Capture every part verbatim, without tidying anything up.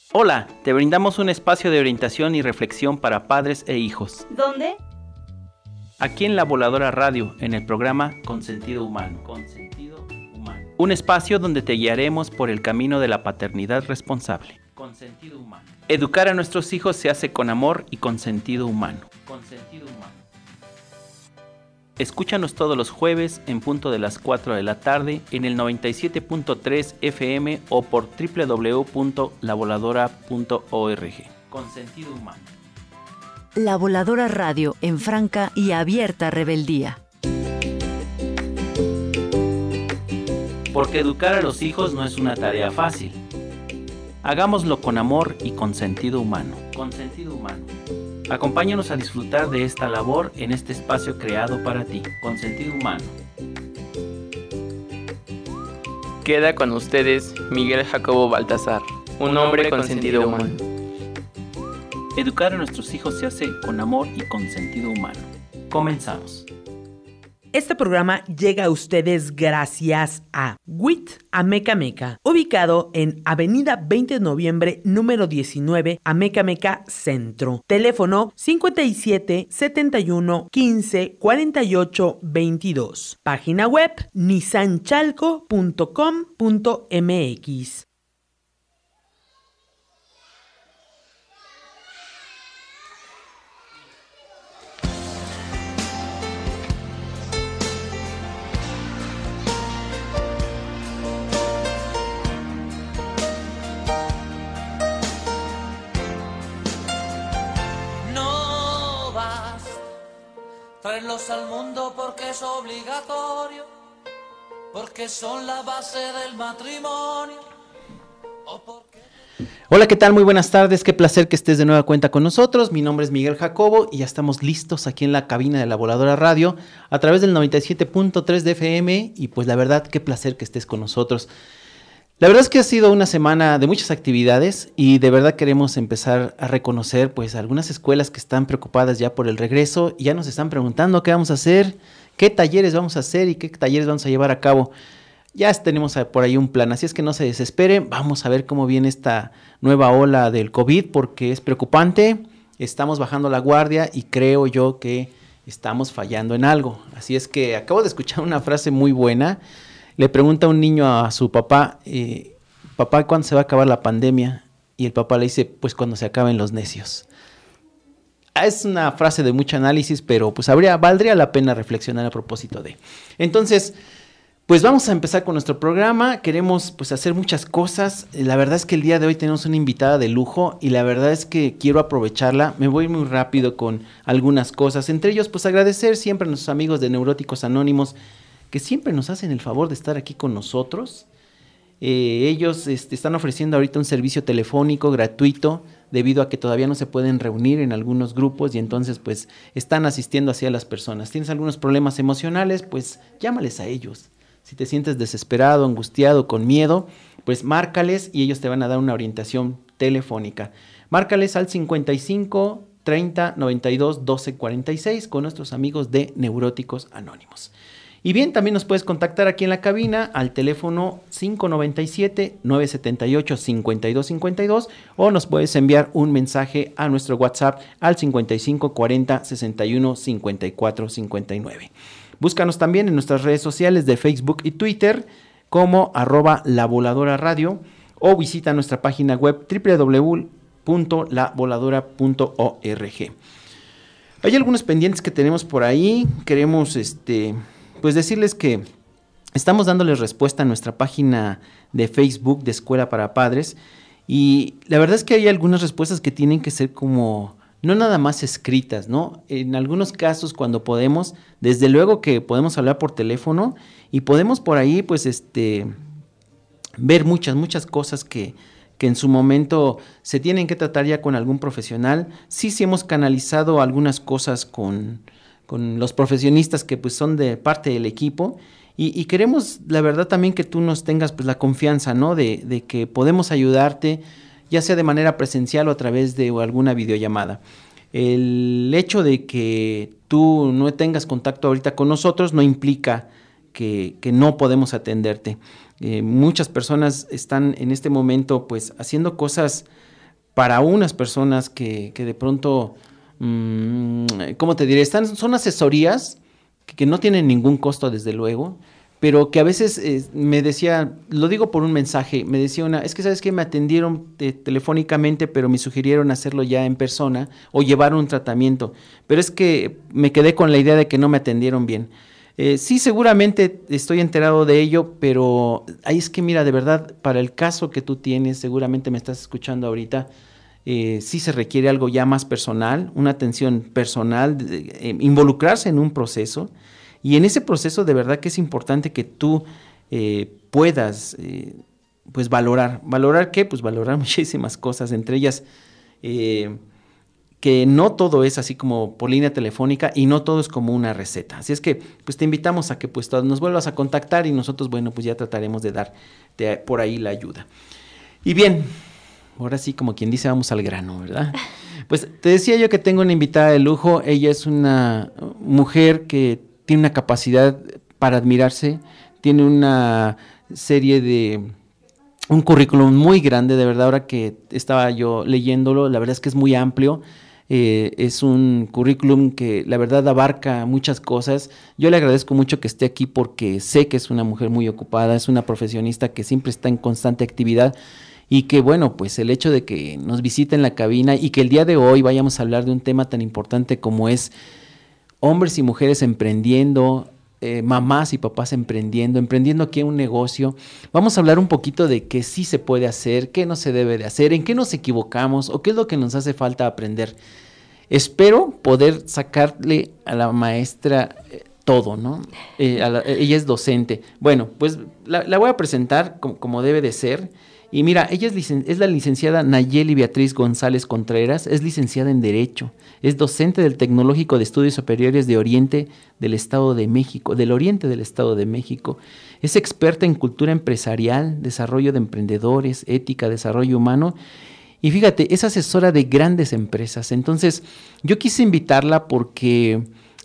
Hola, te brindamos un espacio de orientación y reflexión para padres e hijos. ¿Dónde? Aquí en La Voladora Radio, en el programa Consentido Humano. Consentido Humano. Un espacio donde te guiaremos por el camino de la paternidad responsable. Consentido Humano. Educar a nuestros hijos se hace con amor y con sentido humano. Consentido Humano. Escúchanos todos los jueves en punto de las cuatro de la tarde en el noventa y siete punto tres F M o por doble u doble u doble u punto la voladora punto org. Con sentido humano. La Voladora Radio en franca y abierta rebeldía. Porque educar a los hijos no es una tarea fácil. Hagámoslo con amor y con sentido humano. Con sentido humano. Acompáñanos a disfrutar de esta labor en este espacio creado para ti, con sentido humano. Queda con ustedes Miguel Jacobo Baltasar, un hombre con sentido humano. Educar a nuestros hijos se hace con amor y con sentido humano. Comenzamos. Este programa llega a ustedes gracias a W I T Ameca Meca, ubicado en Avenida veinte de noviembre, número diecinueve, Ameca Meca Centro. Teléfono cincuenta y siete, setenta y uno, quince, cuarenta y ocho, veintidós. Página web nissan chalco punto com punto m x. Traerlos al mundo porque es obligatorio, porque son la base del matrimonio. O porque... Hola, ¿qué tal? Muy buenas tardes, qué placer que estés de nueva cuenta con nosotros. Mi nombre es Miguel Jacobo y ya estamos listos aquí en la cabina de La Voladora Radio a través del noventa y siete punto tres de F M y pues la verdad, qué placer que estés con nosotros. La verdad es que ha sido una semana de muchas actividades y de verdad queremos empezar a reconocer pues algunas escuelas que están preocupadas ya por el regreso y ya nos están preguntando qué vamos a hacer, qué talleres vamos a hacer y qué talleres vamos a llevar a cabo. Ya tenemos por ahí un plan, así es que no se desesperen, vamos a ver cómo viene esta nueva ola del COVID porque es preocupante, estamos bajando la guardia y creo yo que estamos fallando en algo. Así es que acabo de escuchar una frase muy buena. Le pregunta un niño a su papá, eh, papá, ¿cuándo se va a acabar la pandemia? Y el papá le dice, pues cuando se acaben los necios. Es una frase de mucho análisis, pero pues habría, valdría la pena reflexionar a propósito de. Entonces, pues vamos a empezar con nuestro programa. Queremos pues hacer muchas cosas. La verdad es que el día de hoy tenemos una invitada de lujo y la verdad es que quiero aprovecharla. Me voy muy rápido con algunas cosas. Entre ellos, pues agradecer siempre a nuestros amigos de Neuróticos Anónimos, que siempre nos hacen el favor de estar aquí con nosotros. Eh, ellos este, están ofreciendo ahorita un servicio telefónico gratuito debido a que todavía no se pueden reunir en algunos grupos y entonces pues están asistiendo hacia las personas. ¿Tienes algunos problemas emocionales? Pues llámales a ellos. Si te sientes desesperado, angustiado, con miedo, pues márcales y ellos te van a dar una orientación telefónica. Márcales al cincuenta y cinco, treinta, noventa y dos, doce, cuarenta y seis con nuestros amigos de Neuróticos Anónimos. Y bien, también nos puedes contactar aquí en la cabina al teléfono cinco noventa y siete, nueve setenta y ocho, cincuenta y dos cincuenta y dos o nos puedes enviar un mensaje a nuestro WhatsApp al cincuenta y cinco, cuarenta, sesenta y uno, cincuenta y cuatro, cincuenta y nueve. Búscanos también en nuestras redes sociales de Facebook y Twitter como arroba La Voladora Radio o visita nuestra página web doble u doble u doble u punto la voladora punto org. Hay algunos pendientes que tenemos por ahí. Queremos este... pues decirles que estamos dándoles respuesta a nuestra página de Facebook de Escuela para Padres y la verdad es que hay algunas respuestas que tienen que ser como no nada más escritas, ¿no? En algunos casos cuando podemos, desde luego que podemos hablar por teléfono y podemos por ahí pues este ver muchas, muchas cosas que, que en su momento se tienen que tratar ya con algún profesional. Sí, sí hemos canalizado algunas cosas con... con los profesionistas que pues son de parte del equipo y, y queremos la verdad también que tú nos tengas pues la confianza, ¿no? De, de que podemos ayudarte ya sea de manera presencial o a través de alguna videollamada. El hecho de que tú no tengas contacto ahorita con nosotros no implica que, que no podemos atenderte. Eh, muchas personas están en este momento pues haciendo cosas para unas personas que, que de pronto, mmm, ¿cómo te diré? Están, son asesorías que, que no tienen ningún costo, desde luego, pero que a veces eh, me decía, lo digo por un mensaje, me decía una, es que sabes que me atendieron te, telefónicamente, pero me sugirieron hacerlo ya en persona o llevar un tratamiento, pero es que me quedé con la idea de que no me atendieron bien. Eh, sí, seguramente estoy enterado de ello, pero ahí es que mira, de verdad, para el caso que tú tienes, seguramente me estás escuchando ahorita, eh, sí se requiere algo ya más personal, una atención personal, de, eh, involucrarse en un proceso. Y en ese proceso de verdad que es importante que tú eh, puedas eh, pues valorar. ¿Valorar qué? Pues valorar muchísimas cosas, entre ellas eh, que no todo es así como por línea telefónica y no todo es como una receta. Así es que pues te invitamos a que pues nos vuelvas a contactar y nosotros, bueno, pues ya trataremos de darte por ahí la ayuda. Y bien, ahora sí, como quien dice, vamos al grano, ¿verdad? Pues te decía yo que tengo una invitada de lujo. Ella es una mujer que tiene una capacidad para admirarse, tiene una serie de, un currículum muy grande, de verdad, ahora que estaba yo leyéndolo, la verdad es que es muy amplio, eh, es un currículum que la verdad abarca muchas cosas. Yo le agradezco mucho que esté aquí porque sé que es una mujer muy ocupada, es una profesionista que siempre está en constante actividad y que bueno, pues el hecho de que nos visite en la cabina y que el día de hoy vayamos a hablar de un tema tan importante como es hombres y mujeres emprendiendo, eh, mamás y papás emprendiendo, emprendiendo aquí un negocio. Vamos a hablar un poquito de qué sí se puede hacer, qué no se debe de hacer, en qué nos equivocamos o qué es lo que nos hace falta aprender. Espero poder sacarle a la maestra eh, todo, ¿no? Eh, a la, ella es docente. Bueno, pues la, la voy a presentar como, como debe de ser. Y mira, ella es, licen- es la licenciada Nayeli Beatriz González Contreras, es licenciada en Derecho, es docente del Tecnológico de Estudios Superiores de Oriente del Estado de México, del Oriente del Estado de México, es experta en cultura empresarial, desarrollo de emprendedores, ética, desarrollo humano, y fíjate, es asesora de grandes empresas. Entonces, yo quise invitarla porque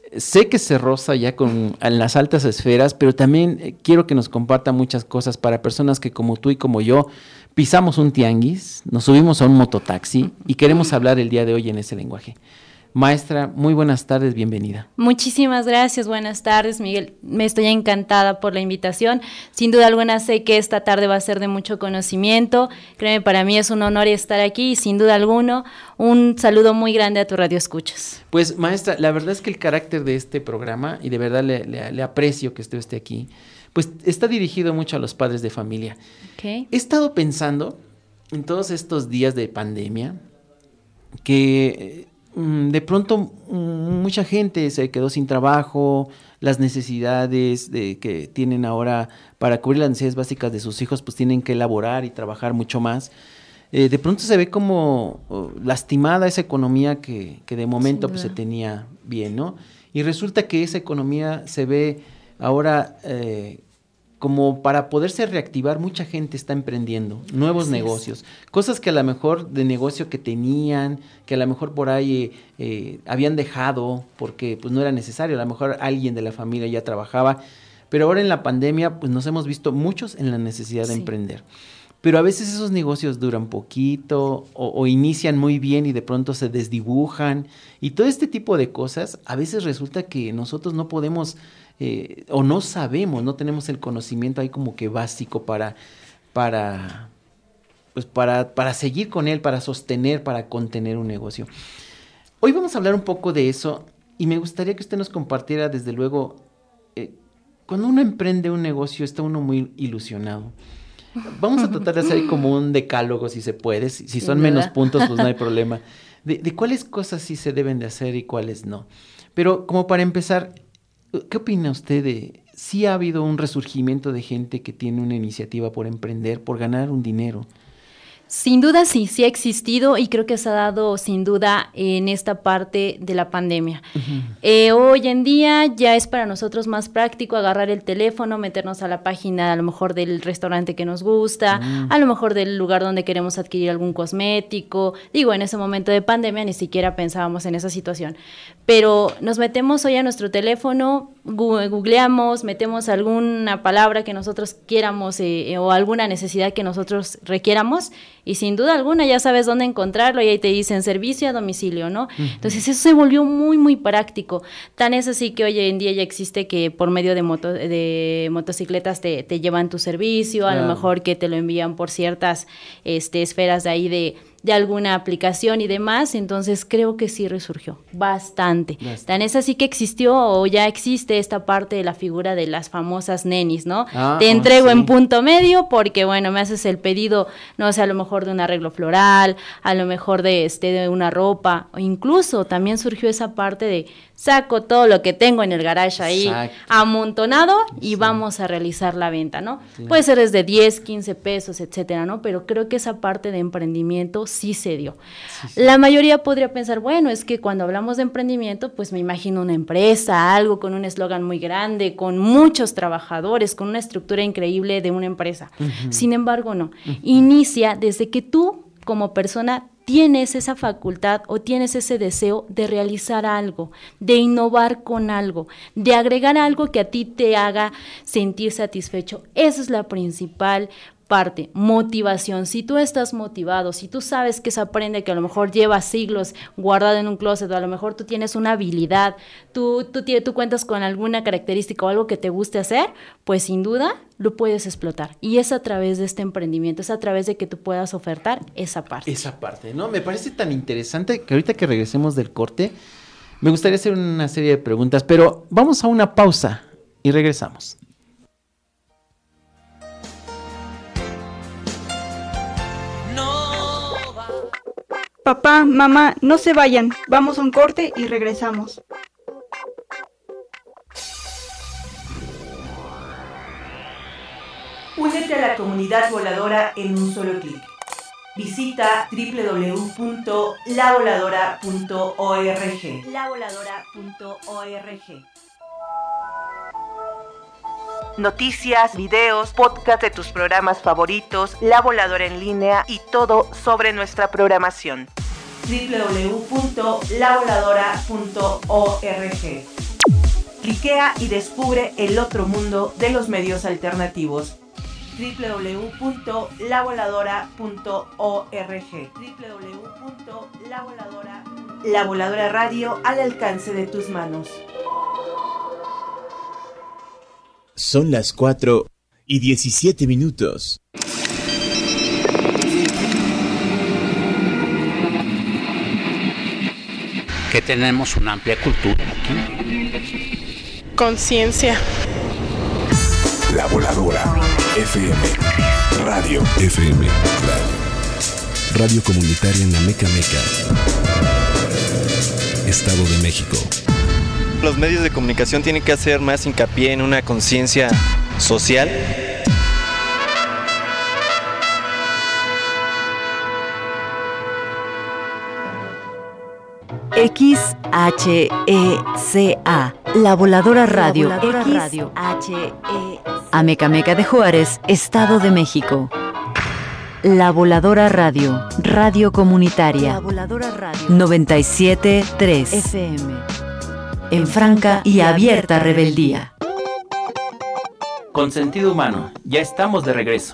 sé que se roza ya con en las altas esferas, pero también eh, quiero que nos comparta muchas cosas para personas que como tú y como yo pisamos un tianguis, nos subimos a un mototaxi y queremos hablar el día de hoy en ese lenguaje. Maestra, muy buenas tardes, bienvenida. Muchísimas gracias, buenas tardes, Miguel. Me estoy encantada por la invitación. Sin duda alguna sé que esta tarde va a ser de mucho conocimiento. Créeme, para mí es un honor estar aquí y sin duda alguna un saludo muy grande a tu radio escuchas. Pues maestra, la verdad es que el carácter de este programa, y de verdad le, le, le aprecio que usted esté aquí, pues está dirigido mucho a los padres de familia. Okay. He estado pensando en todos estos días de pandemia que de pronto mucha gente se quedó sin trabajo, las necesidades de, que tienen ahora para cubrir las necesidades básicas de sus hijos, pues tienen que elaborar y trabajar mucho más. Eh, de pronto se ve como oh, lastimada esa economía que, que de momento pues, se tenía bien, ¿no? Y resulta que esa economía se ve ahora eh, como para poderse reactivar, mucha gente está emprendiendo nuevos Así negocios, es. Cosas que a lo mejor de negocio que tenían, que a lo mejor por ahí eh, eh, habían dejado porque pues no era necesario, a lo mejor alguien de la familia ya trabajaba, pero ahora en la pandemia pues nos hemos visto muchos en la necesidad de sí. emprender. Pero a veces esos negocios duran poquito o, o inician muy bien y de pronto se desdibujan y todo este tipo de cosas, a veces resulta que nosotros no podemos eh, o no sabemos, no tenemos el conocimiento ahí como que básico para, para, pues para, para seguir con él, para sostener, para contener un negocio. Hoy vamos a hablar un poco de eso y me gustaría que usted nos compartiera desde luego, eh, cuando uno emprende un negocio está uno muy ilusionado. Vamos a tratar de hacer como un decálogo si se puede, si, si son menos puntos pues no hay problema, de, de cuáles cosas sí se deben de hacer y cuáles no. Pero como para empezar, ¿qué opina usted de si ha habido un resurgimiento de gente que tiene una iniciativa por emprender, por ganar un dinero? Sin duda sí, sí ha existido y creo que se ha dado sin duda en esta parte de la pandemia. Uh-huh. Eh, hoy en día ya es para nosotros más práctico agarrar el teléfono, meternos a la página a lo mejor del restaurante que nos gusta, uh-huh. a lo mejor del lugar donde queremos adquirir algún cosmético. Digo, en ese momento de pandemia ni siquiera pensábamos en esa situación, pero nos metemos hoy a nuestro teléfono, googleamos, metemos alguna palabra que nosotros quieramos eh, o alguna necesidad que nosotros requiéramos Y sin duda alguna ya sabes dónde encontrarlo y ahí te dicen servicio a domicilio, ¿no? Uh-huh. Entonces eso se volvió muy, muy práctico. Tan es así que hoy en día ya existe que por medio de, moto, de motocicletas te, te llevan tu servicio, claro. A lo mejor que te lo envían por ciertas este, esferas de ahí de... de alguna aplicación y demás, entonces creo que sí resurgió bastante. Yes. Tan es así que existió o ya existe esta parte de la figura de las famosas nenis, ¿no? Ah, Te entrego oh, sí. en punto medio porque, bueno, me haces el pedido, no sé, a lo mejor de un arreglo floral, a lo mejor de, este, de una ropa, o incluso también surgió esa parte de saco todo lo que tengo en el garage ahí Exacto. amontonado y sí. vamos a realizar la venta, ¿no? Sí. Puede ser desde diez, quince pesos, etcétera, ¿no? Pero creo que esa parte de emprendimiento sí se dio. Sí, sí. La mayoría podría pensar, bueno, es que cuando hablamos de emprendimiento, pues me imagino una empresa, algo con un eslogan muy grande, con muchos trabajadores, con una estructura increíble de una empresa. Uh-huh. Sin embargo, no. Uh-huh. Inicia desde que tú, como persona, tienes esa facultad o tienes ese deseo de realizar algo, de innovar con algo, de agregar algo que a ti te haga sentir satisfecho. Esa es la principal parte, motivación. Si tú estás motivado, si tú sabes que esa prenda que a lo mejor lleva siglos guardada en un closet, o a lo mejor tú tienes una habilidad, tú, tú, tú cuentas con alguna característica o algo que te guste hacer, pues sin duda lo puedes explotar. Y es a través de este emprendimiento, es a través de que tú puedas ofertar esa parte. Esa parte, ¿no? Me parece tan interesante que ahorita que regresemos del corte, me gustaría hacer una serie de preguntas, pero vamos a una pausa y regresamos. Papá, mamá, no se vayan, vamos a un corte y regresamos. Únete a la comunidad voladora en un solo clic. Visita doble u doble u doble u punto la voladora punto org. la voladora punto org. Noticias, videos, podcast de tus programas favoritos, La Voladora en línea y todo sobre nuestra programación. doble u doble u doble u punto la voladora punto org. Cliquea y descubre el otro mundo de los medios alternativos. doble u doble u doble u punto la voladora punto org. doble u doble u doble u punto la voladora punto org. La Voladora Radio al alcance de tus manos. Son las cuatro y diecisiete minutos. Que tenemos una amplia cultura aquí. Conciencia. La Voladora F M. Radio F M. Radio. Radio comunitaria en la Meca Meca. Estado de México. Los medios de comunicación tienen que hacer más hincapié en una conciencia social. X H E C A, La Voladora Radio. La Voladora X Radio. H E C A. Amecameca de Juárez, Estado de México. La Voladora Radio, radio comunitaria. La Voladora Radio. noventa y siete punto tres F M. En franca y abierta rebeldía. Con sentido humano, ya estamos de regreso.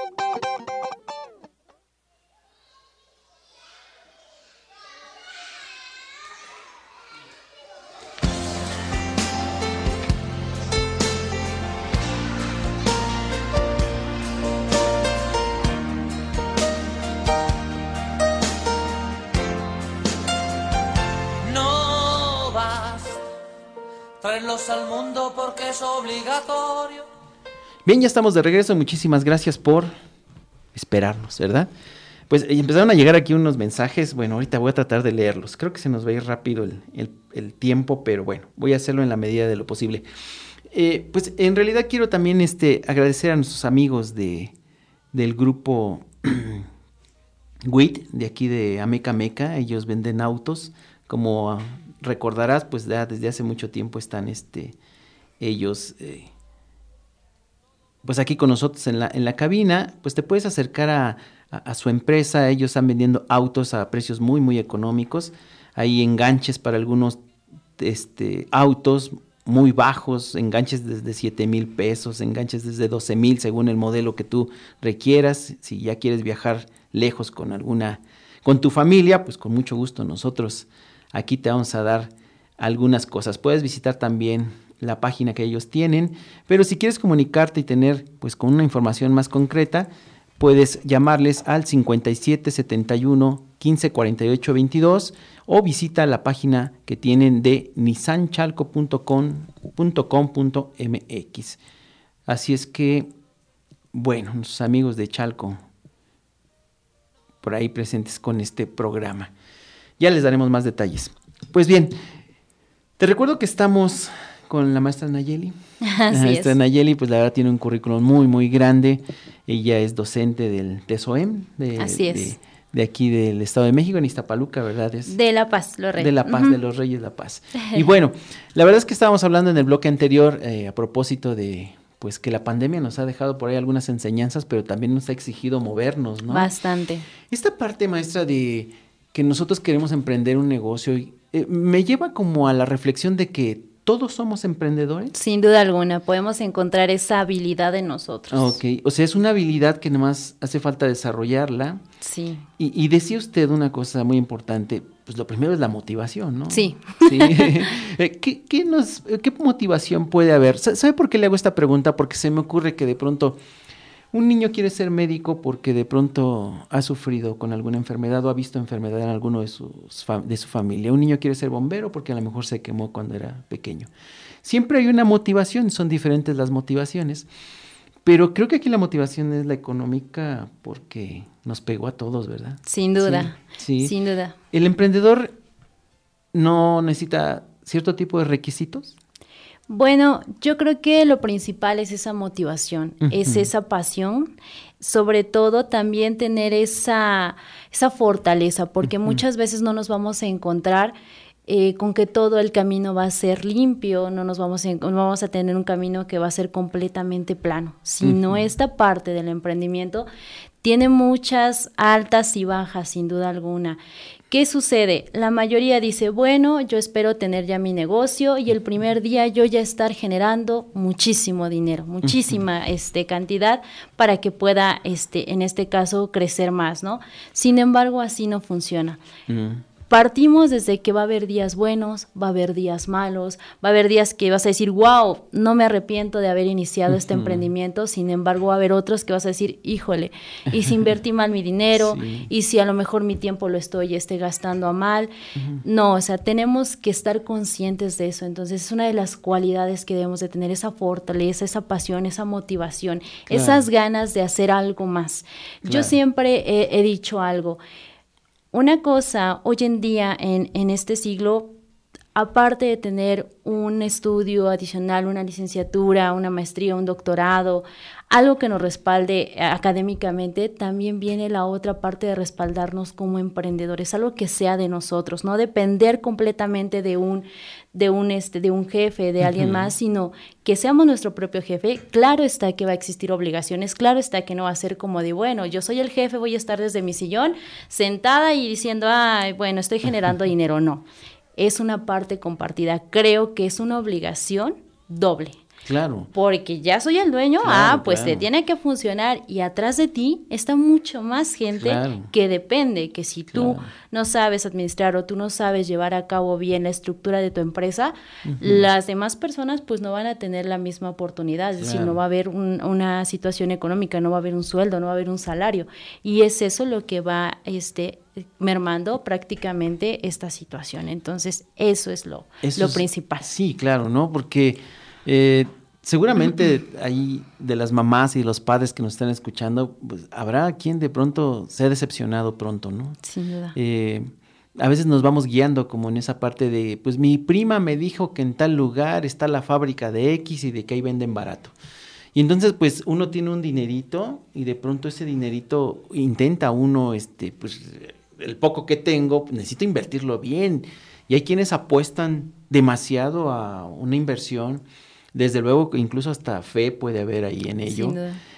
Traerlos al mundo porque es obligatorio. Bien, ya estamos de regreso. Muchísimas gracias por esperarnos, ¿verdad? Pues empezaron a llegar aquí unos mensajes. Bueno, ahorita voy a tratar de leerlos. Creo que se nos va a ir rápido el, el, el tiempo, pero bueno, voy a hacerlo en la medida de lo posible. Eh, pues en realidad quiero también este, agradecer a nuestros amigos de, del grupo W I T, de aquí de Amecameca. Ellos venden autos, como recordarás, pues ya desde hace mucho tiempo están este, ellos eh, pues aquí con nosotros en la, en la cabina. Pues te puedes acercar a, a, a su empresa. Ellos están vendiendo autos a precios muy muy económicos. Hay enganches para algunos este, autos muy bajos, enganches desde siete mil pesos, enganches desde doce mil según el modelo que tú requieras. Si ya quieres viajar lejos con alguna, con tu familia, pues con mucho gusto nosotros aquí te vamos a dar algunas cosas. Puedes visitar también la página que ellos tienen, pero si quieres comunicarte y tener pues con una información más concreta, puedes llamarles al cincuenta y siete setenta y uno quince cuarenta y ocho veintidós o visita la página que tienen de nissan chalco punto com punto m x. Así es que, bueno, nuestros amigos de Chalco por ahí presentes con este programa. Ya les daremos más detalles. Pues bien, te recuerdo que estamos con la maestra Nayeli. Así la maestra es. Nayeli, pues la verdad tiene un currículum muy, muy grande. Ella es docente del TESOEM, de, Así es. de, de aquí del Estado de México, en Iztapaluca, ¿verdad? Es De La Paz, los Reyes. de La Paz, Uh-huh. de los Reyes La Paz. Y bueno, la verdad es que estábamos hablando en el bloque anterior eh, a propósito de pues que la pandemia nos ha dejado por ahí algunas enseñanzas, pero también nos ha exigido movernos, ¿no? Bastante. Esta parte, maestra, de que nosotros queremos emprender un negocio, eh, me lleva como a la reflexión de que todos somos emprendedores. Sin duda alguna, podemos encontrar esa habilidad en nosotros. Ok, o sea, es una habilidad que nomás hace falta desarrollarla. Sí. Y, y decía usted una cosa muy importante, pues lo primero es la motivación, ¿no? Sí. Sí. ¿Qué, qué, nos, ¿Qué motivación puede haber? ¿Sabe por qué le hago esta pregunta? Porque se me ocurre que de pronto un niño quiere ser médico porque de pronto ha sufrido con alguna enfermedad o ha visto enfermedad en alguno de, sus, de su familia. Un niño quiere ser bombero porque a lo mejor se quemó cuando era pequeño. Siempre hay una motivación, son diferentes las motivaciones, pero creo que aquí la motivación es la económica porque nos pegó a todos, ¿verdad? Sin duda, Sí, sí. sin duda. ¿El emprendedor no necesita cierto tipo de requisitos? Bueno, yo creo que lo principal es esa motivación, Uh-huh. es esa pasión, sobre todo también tener esa, esa fortaleza, porque Uh-huh. muchas veces no nos vamos a encontrar eh, con que todo el camino va a ser limpio, no nos vamos a, no vamos a tener un camino que va a ser completamente plano, sino Uh-huh. esta parte del emprendimiento tiene muchas altas y bajas, sin duda alguna. ¿Qué sucede? La mayoría dice, bueno, yo espero tener ya mi negocio y el primer día yo ya estar generando muchísimo dinero, muchísima uh-huh. este, cantidad para que pueda, este, en este caso, crecer más, ¿no? Sin embargo, así no funciona. Uh-huh. Partimos desde que va a haber días buenos, va a haber días malos, va a haber días que vas a decir, wow, no me arrepiento de haber iniciado uh-huh. este emprendimiento, sin embargo va a haber otros que vas a decir, híjole, y si invertí mal mi dinero, sí. y si a lo mejor mi tiempo lo estoy este, gastando a mal, uh-huh. no, o sea, tenemos que estar conscientes de eso, entonces es una de las cualidades que debemos de tener, esa fortaleza, esa pasión, esa motivación, claro. esas ganas de hacer algo más. Claro. Yo siempre he, he dicho algo, una cosa hoy en día en, en este siglo, aparte de tener un estudio adicional, una licenciatura, una maestría, un doctorado, algo que nos respalde académicamente, también viene la otra parte de respaldarnos como emprendedores, algo que sea de nosotros, no depender completamente de un, de un, este, de un jefe, de uh-huh. alguien más, sino que seamos nuestro propio jefe. Claro está que va a existir obligaciones, claro está que no va a ser como de, bueno, yo soy el jefe, voy a estar desde mi sillón sentada y diciendo, ay, bueno, estoy generando dinero. No, es una parte compartida. Creo que es una obligación doble. Claro. Porque ya soy el dueño, claro, ah, pues claro. te tiene que funcionar y atrás de ti está mucho más gente claro. que depende, que si tú claro. no sabes administrar o tú no sabes llevar a cabo bien la estructura de tu empresa, uh-huh. las demás personas pues no van a tener la misma oportunidad, es claro. decir, no va a haber un, una situación económica, no va a haber un sueldo, no va a haber un salario y es eso lo que va este mermando prácticamente esta situación, entonces eso es lo, eso lo es, principal. Sí, claro, ¿no? Porque Eh, seguramente ahí de las mamás y los padres que nos están escuchando, pues habrá quien de pronto se ha decepcionado pronto, ¿no? Sin duda. Eh, a veces nos vamos guiando como en esa parte de, pues mi prima me dijo que en tal lugar está la fábrica de X y de que ahí venden barato. Y entonces pues uno tiene un dinerito y de pronto ese dinerito intenta uno, este, pues el poco que tengo, pues, necesito invertirlo bien. Y hay quienes apuestan demasiado a una inversión. Desde luego, incluso hasta fe puede haber ahí en ello.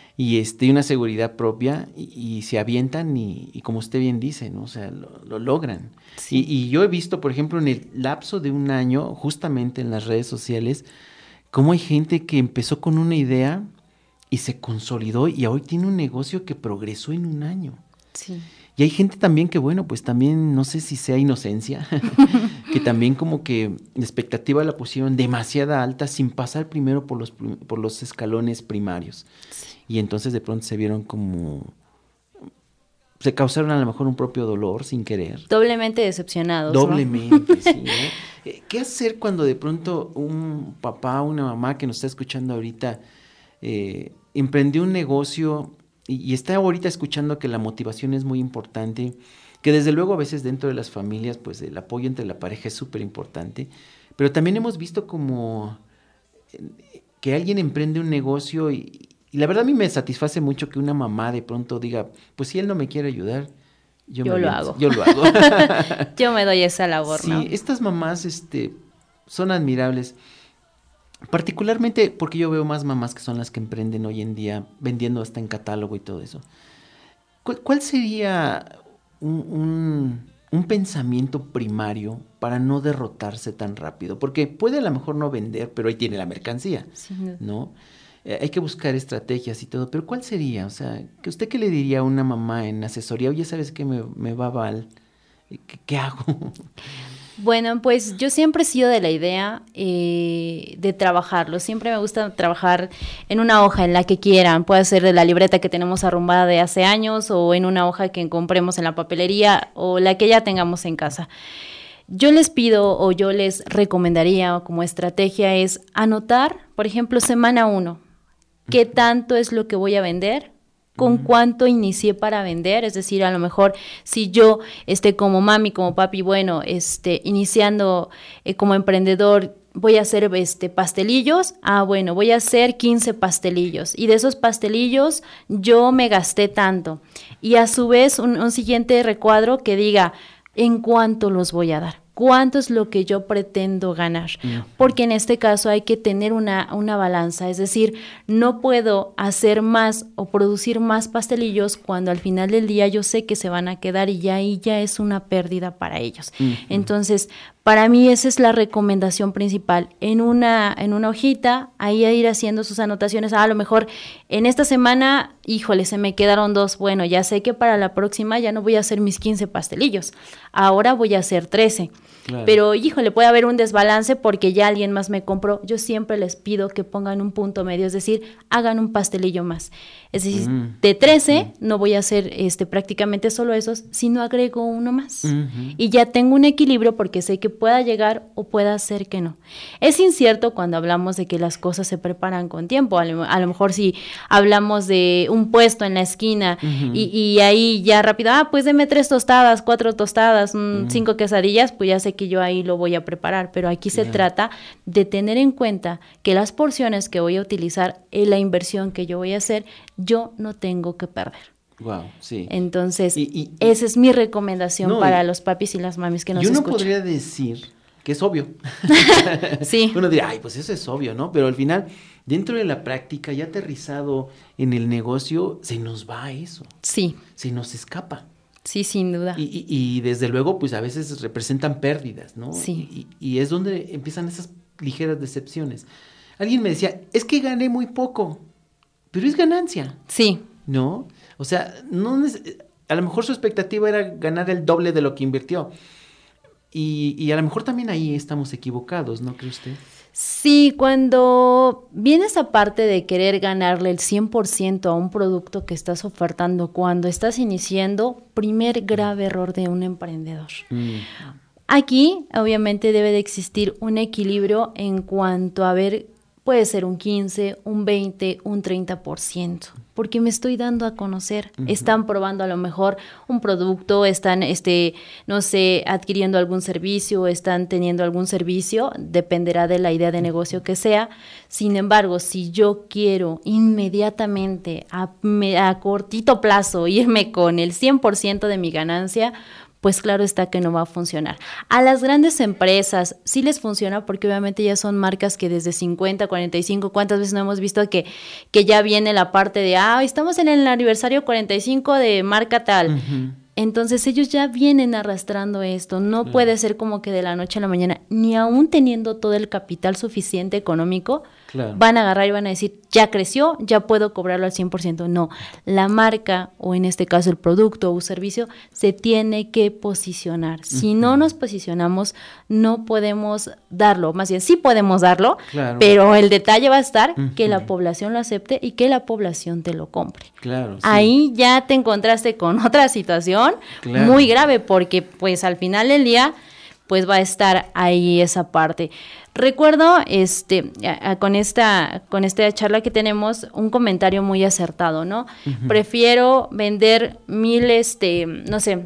Y este, una seguridad propia, y, y se avientan y, y como usted bien dice, ¿no? O sea, lo, lo logran. Sí. Y, y yo he visto, por ejemplo, en el lapso de un año, justamente en las redes sociales, cómo hay gente que empezó con una idea y se consolidó y hoy tiene un negocio que progresó en un año. Sí. Y hay gente también que, bueno, pues también, no sé si sea inocencia, que también como que la expectativa la pusieron demasiada alta sin pasar primero por los, por los escalones primarios. Sí. Y entonces de pronto se vieron como... se causaron a lo mejor un propio dolor sin querer. Doblemente decepcionados, Doblemente, ¿no? sí, ¿no? ¿Qué hacer cuando de pronto un papá, una mamá que nos está escuchando ahorita eh, emprendió un negocio y, y está ahorita escuchando que la motivación es muy importante, que desde luego a veces dentro de las familias pues el apoyo entre la pareja es súper importante, pero también hemos visto como que alguien emprende un negocio y, y la verdad a mí me satisface mucho que una mamá de pronto diga, pues si él no me quiere ayudar, yo, yo me lo aviento, hago. Yo lo hago. Yo me doy esa labor, sí, ¿no? estas mamás este, son admirables. Particularmente porque yo veo más mamás que son las que emprenden hoy en día, vendiendo hasta en catálogo y todo eso. ¿Cuál, cuál sería un, un, un pensamiento primario para no derrotarse tan rápido? Porque puede a lo mejor no vender, pero ahí tiene la mercancía, sí, no. ¿no? Eh, hay que buscar estrategias y todo, pero ¿cuál sería? O sea, ¿que usted qué le diría a una mamá en asesoría? Oye, ¿sabes qué? Me, me va mal. ¿Qué, qué hago? Bueno, pues yo siempre he sido de la idea eh, de trabajarlo. Siempre me gusta trabajar en una hoja, en la que quieran. Puede ser de la libreta que tenemos arrumbada de hace años o en una hoja que compremos en la papelería o la que ya tengamos en casa. Yo les pido o yo les recomendaría como estrategia es anotar, por ejemplo, semana uno, qué tanto es lo que voy a vender, con cuánto inicié para vender, es decir, a lo mejor si yo este, como mami, como papi, bueno, este, iniciando eh, como emprendedor, voy a hacer este, pastelillos, ah, bueno, voy a hacer quince pastelillos, y de esos pastelillos yo me gasté tanto, y a su vez un, un siguiente recuadro que diga, ¿en cuánto los voy a dar? ¿Cuánto es lo que yo pretendo ganar? Uh-huh. Porque en este caso hay que tener una, una balanza, es decir, no puedo hacer más o producir más pastelillos cuando al final del día yo sé que se van a quedar y ya ahí ya es una pérdida para ellos. Uh-huh. Entonces, para mí esa es la recomendación principal. En una, en una hojita, ahí a ir haciendo sus anotaciones. Ah, a lo mejor en esta semana, híjole, se me quedaron dos. Bueno, ya sé que para la próxima ya no voy a hacer mis quince pastelillos. Ahora voy a hacer trece. Claro. Pero, híjole, puede haber un desbalance porque ya alguien más me compró. Yo siempre les pido que pongan un punto medio, es decir, hagan un pastelillo más. Es decir, mm. de trece mm. no voy a hacer este, prácticamente solo esos, sino agrego uno más. Mm-hmm. Y ya tengo un equilibrio porque sé que pueda llegar o pueda ser que no. Es incierto cuando hablamos de que las cosas se preparan con tiempo. A lo, a lo mejor si hablamos de un puesto en la esquina mm-hmm. y, y ahí ya rápido, ah, pues deme tres tostadas, cuatro tostadas, mm, mm. cinco quesadillas, pues ya sé que yo ahí lo voy a preparar. Pero aquí se yeah. trata de tener en cuenta que las porciones que voy a utilizar, eh, la inversión que yo voy a hacer, yo no tengo que perder. Wow, sí. Entonces, y, y, esa es mi recomendación no, y, para los papis y las mamis que nos yo escuchan. Yo no podría decir que es obvio. Sí. Uno dirá, ay, pues eso es obvio, ¿no? Pero al final, dentro de la práctica, ya aterrizado en el negocio, se nos va eso. Sí. Se nos escapa. Sí, sin duda. Y, y, y desde luego, pues a veces representan pérdidas, ¿no? Sí. Y, y es donde empiezan esas ligeras decepciones. Alguien me decía, es que gané muy poco, pero es ganancia. Sí. ¿No? O sea, no a lo mejor su expectativa era ganar el doble de lo que invirtió. Y, y a lo mejor también ahí estamos equivocados, ¿no cree usted? Sí, cuando viene esa parte de querer ganarle el cien por ciento a un producto que estás ofertando cuando estás iniciando, primer grave error de un emprendedor. Mm. Aquí, obviamente, debe de existir un equilibrio en cuanto a ver, puede ser un quince, un veinte, un treinta por ciento, porque me estoy dando a conocer. Uh-huh. Están probando a lo mejor un producto, están, este, no sé, adquiriendo algún servicio, están teniendo algún servicio, dependerá de la idea de negocio que sea. Sin embargo, si yo quiero inmediatamente, a, a cortito plazo, irme con el cien por ciento de mi ganancia, pues claro está que no va a funcionar. A las grandes empresas sí les funciona porque obviamente ya son marcas que desde cincuenta, cuarenta y cinco, ¿cuántas veces no hemos visto que, que ya viene la parte de, ah, estamos en el aniversario cuarenta y cinco de marca tal? Uh-huh. Entonces ellos ya vienen arrastrando esto, no uh-huh. puede ser como que de la noche a la mañana, ni aún teniendo todo el capital suficiente económico Claro. Van a agarrar y van a decir, ya creció, ya puedo cobrarlo al cien por ciento. No, la marca, o en este caso el producto o servicio, se tiene que posicionar. Si uh-huh. no nos posicionamos, no podemos darlo. Más bien, sí podemos darlo, claro. pero el detalle va a estar uh-huh. que la población lo acepte y que la población te lo compre. Claro, sí. Ahí ya te encontraste con otra situación claro. muy grave, porque pues al final del día pues va a estar ahí esa parte. Recuerdo este a, a, con esta con esta charla que tenemos un comentario muy acertado, ¿no? Uh-huh. Prefiero vender mil este, no sé,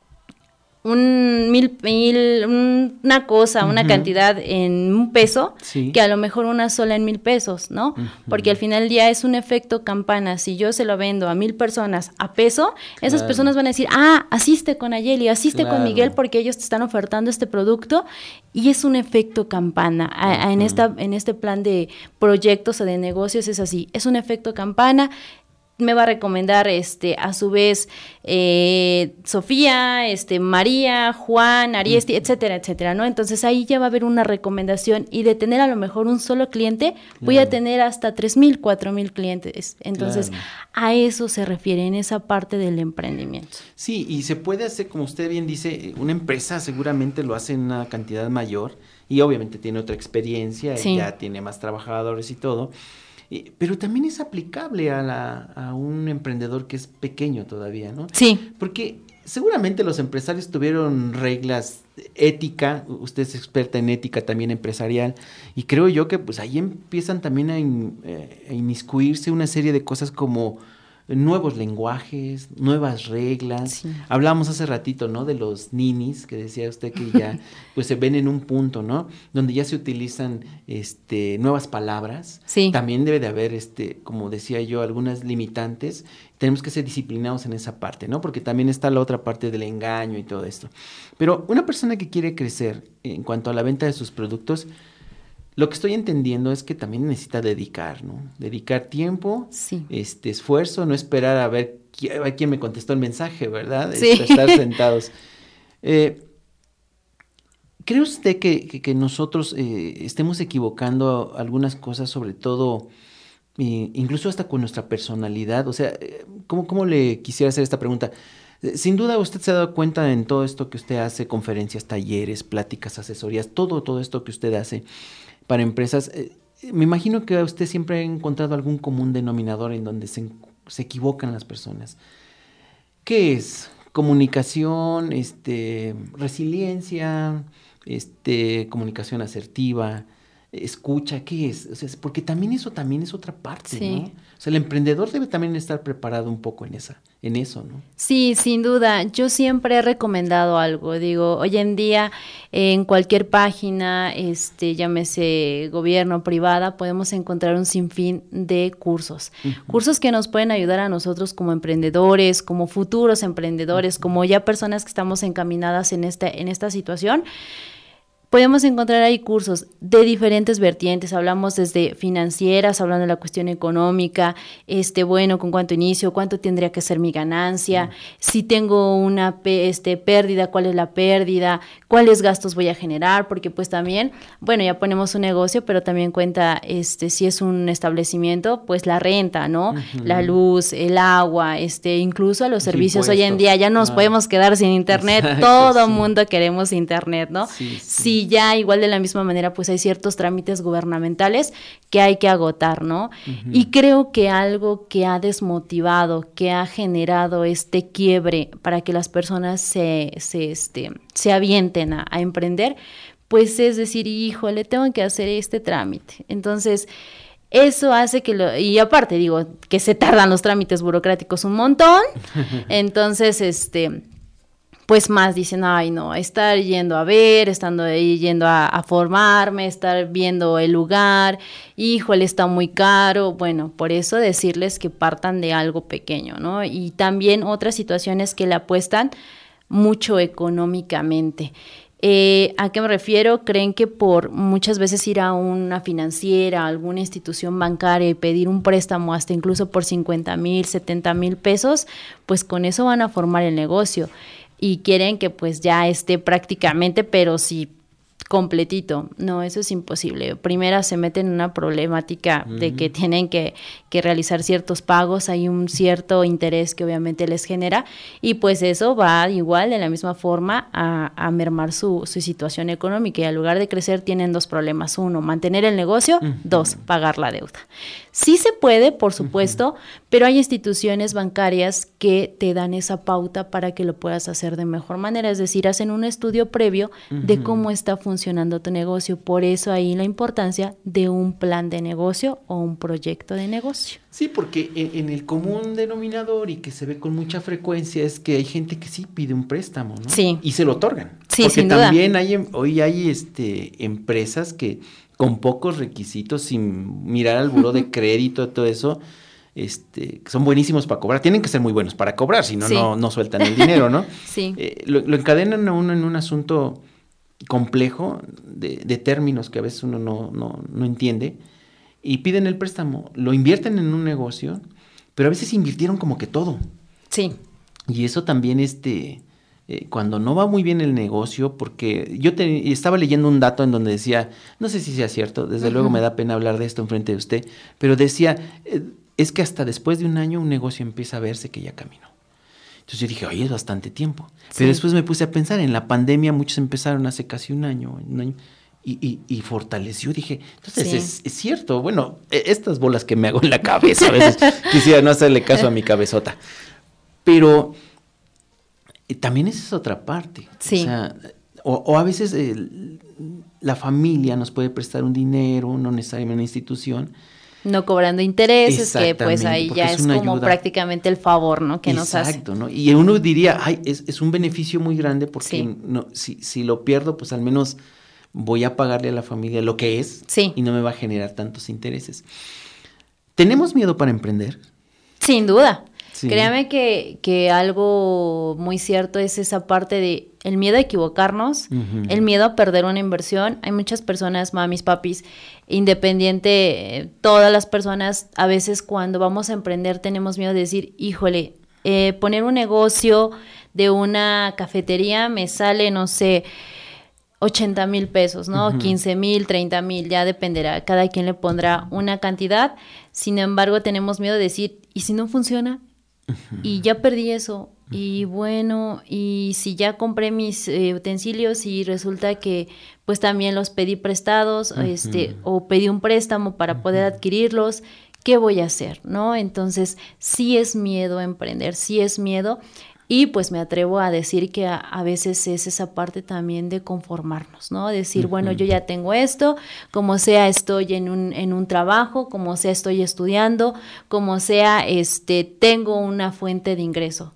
un mil, mil un, una cosa, uh-huh. una cantidad en un peso, sí. que a lo mejor una sola en mil pesos, ¿no? Uh-huh. Porque al final del día es un efecto campana. Si yo se lo vendo a mil personas a peso, esas claro. personas van a decir, ah, asiste con Ayeli, asiste claro. con Miguel porque ellos te están ofertando este producto, y es un efecto campana. A, a, en esta, en este plan de proyectos o de negocios es así, es un efecto campana. Me va a recomendar este a su vez eh, Sofía, este María, Juan, Ariesti, uh-huh. etcétera, etcétera, ¿no? Entonces ahí ya va a haber una recomendación, y de tener a lo mejor un solo cliente, claro. voy a tener hasta tres mil, cuatro mil clientes. Entonces claro. a eso se refiere en esa parte del emprendimiento. Sí, y se puede hacer, como usted bien dice, una empresa seguramente lo hace en una cantidad mayor, y obviamente tiene otra experiencia, sí. y ya tiene más trabajadores y todo. Pero también es aplicable a, la, a un emprendedor que es pequeño todavía, ¿no? Sí. Porque seguramente los empresarios tuvieron reglas, ética, usted es experta en ética también empresarial, y creo yo que pues ahí empiezan también a, in, eh, a inmiscuirse una serie de cosas como nuevos lenguajes, nuevas reglas. Sí. Hablamos hace ratito, ¿no? De los ninis, que decía usted que ya pues se ven en un punto, ¿no? Donde ya se utilizan este nuevas palabras. Sí. También debe de haber, este, como decía yo, algunas limitantes. Tenemos que ser disciplinados en esa parte, ¿no? Porque también está la otra parte del engaño y todo esto. Pero una persona que quiere crecer en cuanto a la venta de sus productos, lo que estoy entendiendo es que también necesita dedicar, ¿no? Dedicar tiempo, sí. este esfuerzo, no esperar a ver quién, a quién me contestó el mensaje, ¿verdad? Sí. Este, estar sentados. Eh, ¿Cree usted que, que, que nosotros eh, estemos equivocando algunas cosas, sobre todo, eh, incluso hasta con nuestra personalidad? O sea, ¿cómo, cómo le quisiera hacer esta pregunta? Sin duda usted se ha dado cuenta en todo esto que usted hace, conferencias, talleres, pláticas, asesorías, todo, todo esto que usted hace para empresas. Eh, me imagino que usted siempre ha encontrado algún común denominador en donde se, se equivocan las personas. ¿Qué es? Comunicación, este, resiliencia, este, comunicación asertiva, escucha, ¿qué es? O sea, porque también eso también es otra parte, sí. ¿no? O sea, el emprendedor debe también estar preparado un poco en esa, en eso, ¿no? Sí, sin duda. Yo siempre he recomendado algo. Digo, hoy en día en cualquier página, este, llámese gobierno, privada, podemos encontrar un sinfín de cursos. Uh-huh. Cursos que nos pueden ayudar a nosotros como emprendedores, como futuros emprendedores, uh-huh. como ya personas que estamos encaminadas en esta, en esta situación. Podemos encontrar ahí cursos de diferentes vertientes. Hablamos desde financieras, hablando de la cuestión económica, este, bueno, con cuánto inicio, cuánto tendría que ser mi ganancia, mm. si tengo una este, pérdida, cuál es la pérdida, cuáles gastos voy a generar, porque pues también, bueno, ya ponemos un negocio, pero también cuenta, este, si es un establecimiento, pues la renta, ¿no? Uh-huh. La luz, el agua, este, incluso a los servicios. Hoy en día ya nos ah. podemos quedar sin internet, exacto, todo sí. mundo queremos internet, ¿no? Sí, sí. Y ya igual de la misma manera pues hay ciertos trámites gubernamentales que hay que agotar, ¿no? Uh-huh. Y creo que algo que ha desmotivado, que ha generado este quiebre para que las personas se, se, este, se avienten a, a emprender, pues es decir, híjole, tengo que hacer este trámite. Entonces, eso hace que lo, y aparte digo, que se tardan los trámites burocráticos un montón, entonces, este... pues más dicen, ay no, estar yendo a ver, estando ahí yendo a, a formarme, estar viendo el lugar, híjole, está muy caro. Bueno, por eso decirles que partan de algo pequeño, ¿no? Y también otras situaciones que le apuestan mucho económicamente. Eh, ¿a qué me refiero? Creen que por muchas veces ir a una financiera, a alguna institución bancaria y pedir un préstamo hasta incluso por cincuenta mil, setenta mil pesos, pues con eso van a formar el negocio. Y quieren que pues ya esté prácticamente, pero sí, completito. No, eso es imposible. Primero se meten en una problemática uh-huh. de que tienen que, que realizar ciertos pagos, hay un cierto interés que obviamente les genera y pues eso va igual de la misma forma a, a mermar su, su situación económica y en lugar de crecer tienen dos problemas. Uno, mantener el negocio, uh-huh. dos, pagar la deuda. Sí se puede, por supuesto, uh-huh. pero hay instituciones bancarias que te dan esa pauta para que lo puedas hacer de mejor manera, es decir, hacen un estudio previo uh-huh. de cómo está funcionando funcionando tu negocio, por eso ahí la importancia de un plan de negocio o un proyecto de negocio. Sí, porque en, en el común denominador y que se ve con mucha frecuencia es que hay gente que sí pide un préstamo, ¿no? Sí. Y se lo otorgan. Sí, porque sin duda. También hay, hoy hay este, empresas que con pocos requisitos, sin mirar al buró de crédito, todo eso, este, son buenísimos para cobrar. Tienen que ser muy buenos para cobrar, si no, sí. no, no sueltan el dinero, ¿no? Sí. Eh, lo, lo encadenan a uno en un asunto complejo de, de términos que a veces uno no, no, no entiende y piden el préstamo, lo invierten en un negocio, pero a veces invirtieron como que todo. Sí. Y eso también, este, eh, cuando no va muy bien el negocio, porque yo te, estaba leyendo un dato en donde decía, no sé si sea cierto, desde uh-huh. luego me da pena hablar de esto enfrente de usted, pero decía, eh, es que hasta después de un año un negocio empieza a verse que ya caminó. Entonces yo dije, oye, es bastante tiempo. Sí. Pero después me puse a pensar, en la pandemia muchos empezaron hace casi un año, un año y, y, y fortaleció. Dije, entonces sí. es, es cierto. Bueno, estas bolas que me hago en la cabeza, a veces quisiera no hacerle caso a mi cabezota. Pero eh, también esa es otra parte. Sí. O sea, o, o a veces eh, la familia nos puede prestar un dinero, no necesariamente una institución, no cobrando intereses, que pues ahí ya es, es como ayuda. Prácticamente el favor, ¿no? Que Exacto, nos hace. Exacto, ¿no? Y uno diría, ay, es, es un beneficio muy grande porque sí. no, si, si lo pierdo, pues al menos voy a pagarle a la familia lo que es sí. y no me va a generar tantos intereses. ¿Tenemos miedo para emprender? Sin duda. Sí. Créame que, que algo muy cierto es esa parte de el miedo a equivocarnos, uh-huh. el miedo a perder una inversión. Hay muchas personas, mamis, papis, independiente, todas las personas, a veces cuando vamos a emprender tenemos miedo de decir, híjole, eh, poner un negocio de una cafetería me sale, no sé, ochenta mil pesos, ¿no? Uh-huh. quince mil, treinta mil, ya dependerá, cada quien le pondrá una cantidad. Sin embargo, tenemos miedo de decir, ¿y si no funciona? Uh-huh. Y ya perdí eso. Y bueno, y si ya compré mis eh, utensilios y resulta que pues también los pedí prestados, uh-huh. este, o pedí un préstamo para uh-huh. poder adquirirlos, ¿qué voy a hacer? ¿No? Entonces, sí es miedo a emprender, sí es miedo, y pues me atrevo a decir que a, a veces es esa parte también de conformarnos, ¿no? Decir, uh-huh. bueno, yo ya tengo esto, como sea estoy en un, en un trabajo, como sea estoy estudiando, como sea este, tengo una fuente de ingreso.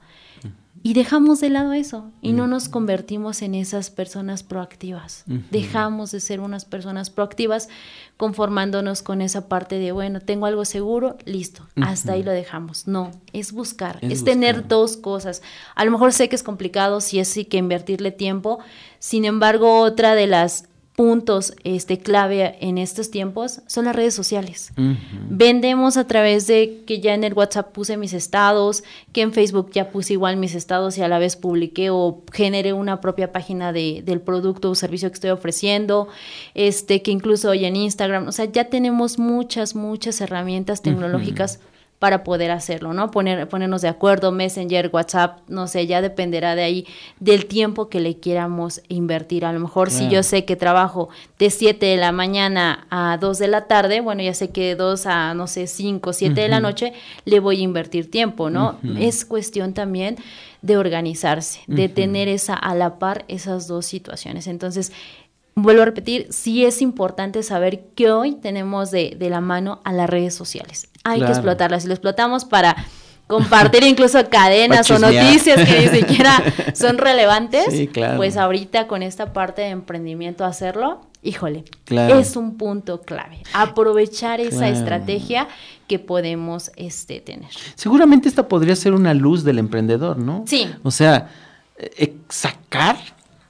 Y dejamos de lado eso y uh-huh. no nos convertimos en esas personas proactivas. Uh-huh. Dejamos de ser unas personas proactivas conformándonos con esa parte de, bueno, tengo algo seguro, listo, uh-huh. hasta ahí lo dejamos. No, es buscar, es, es buscar. Tener dos cosas. A lo mejor sé que es complicado, sí es sí que invertirle tiempo, sin embargo, otra de las puntos este, clave en estos tiempos son las redes sociales. Uh-huh. Vendemos a través de que ya en el WhatsApp puse mis estados, que en Facebook ya puse igual mis estados y a la vez publiqué o generé una propia página de, del producto o servicio que estoy ofreciendo, este, que incluso hoy en Instagram, o sea, ya tenemos muchas, muchas herramientas tecnológicas uh-huh. para poder hacerlo, ¿no? Poner, ponernos de acuerdo, Messenger, WhatsApp, no sé, ya dependerá de ahí, del tiempo que le quieramos invertir. A lo mejor claro. si yo sé que trabajo de siete de la mañana a dos de la tarde, bueno, ya sé que de dos a, no sé, cinco, siete uh-huh. de la noche, le voy a invertir tiempo, ¿no? Uh-huh. Es cuestión también de organizarse, de uh-huh. tener esa a la par esas dos situaciones. Entonces, vuelvo a repetir, sí es importante saber que hoy tenemos de, de la mano a las redes sociales. Hay claro. que explotarlas. Si lo explotamos para compartir incluso cadenas o noticias que ni siquiera son relevantes, sí, claro. pues ahorita con esta parte de emprendimiento hacerlo, híjole, claro. es un punto clave. Aprovechar esa claro. estrategia que podemos este, tener. Seguramente esta podría ser una luz del emprendedor, ¿no? Sí. O sea, eh, sacar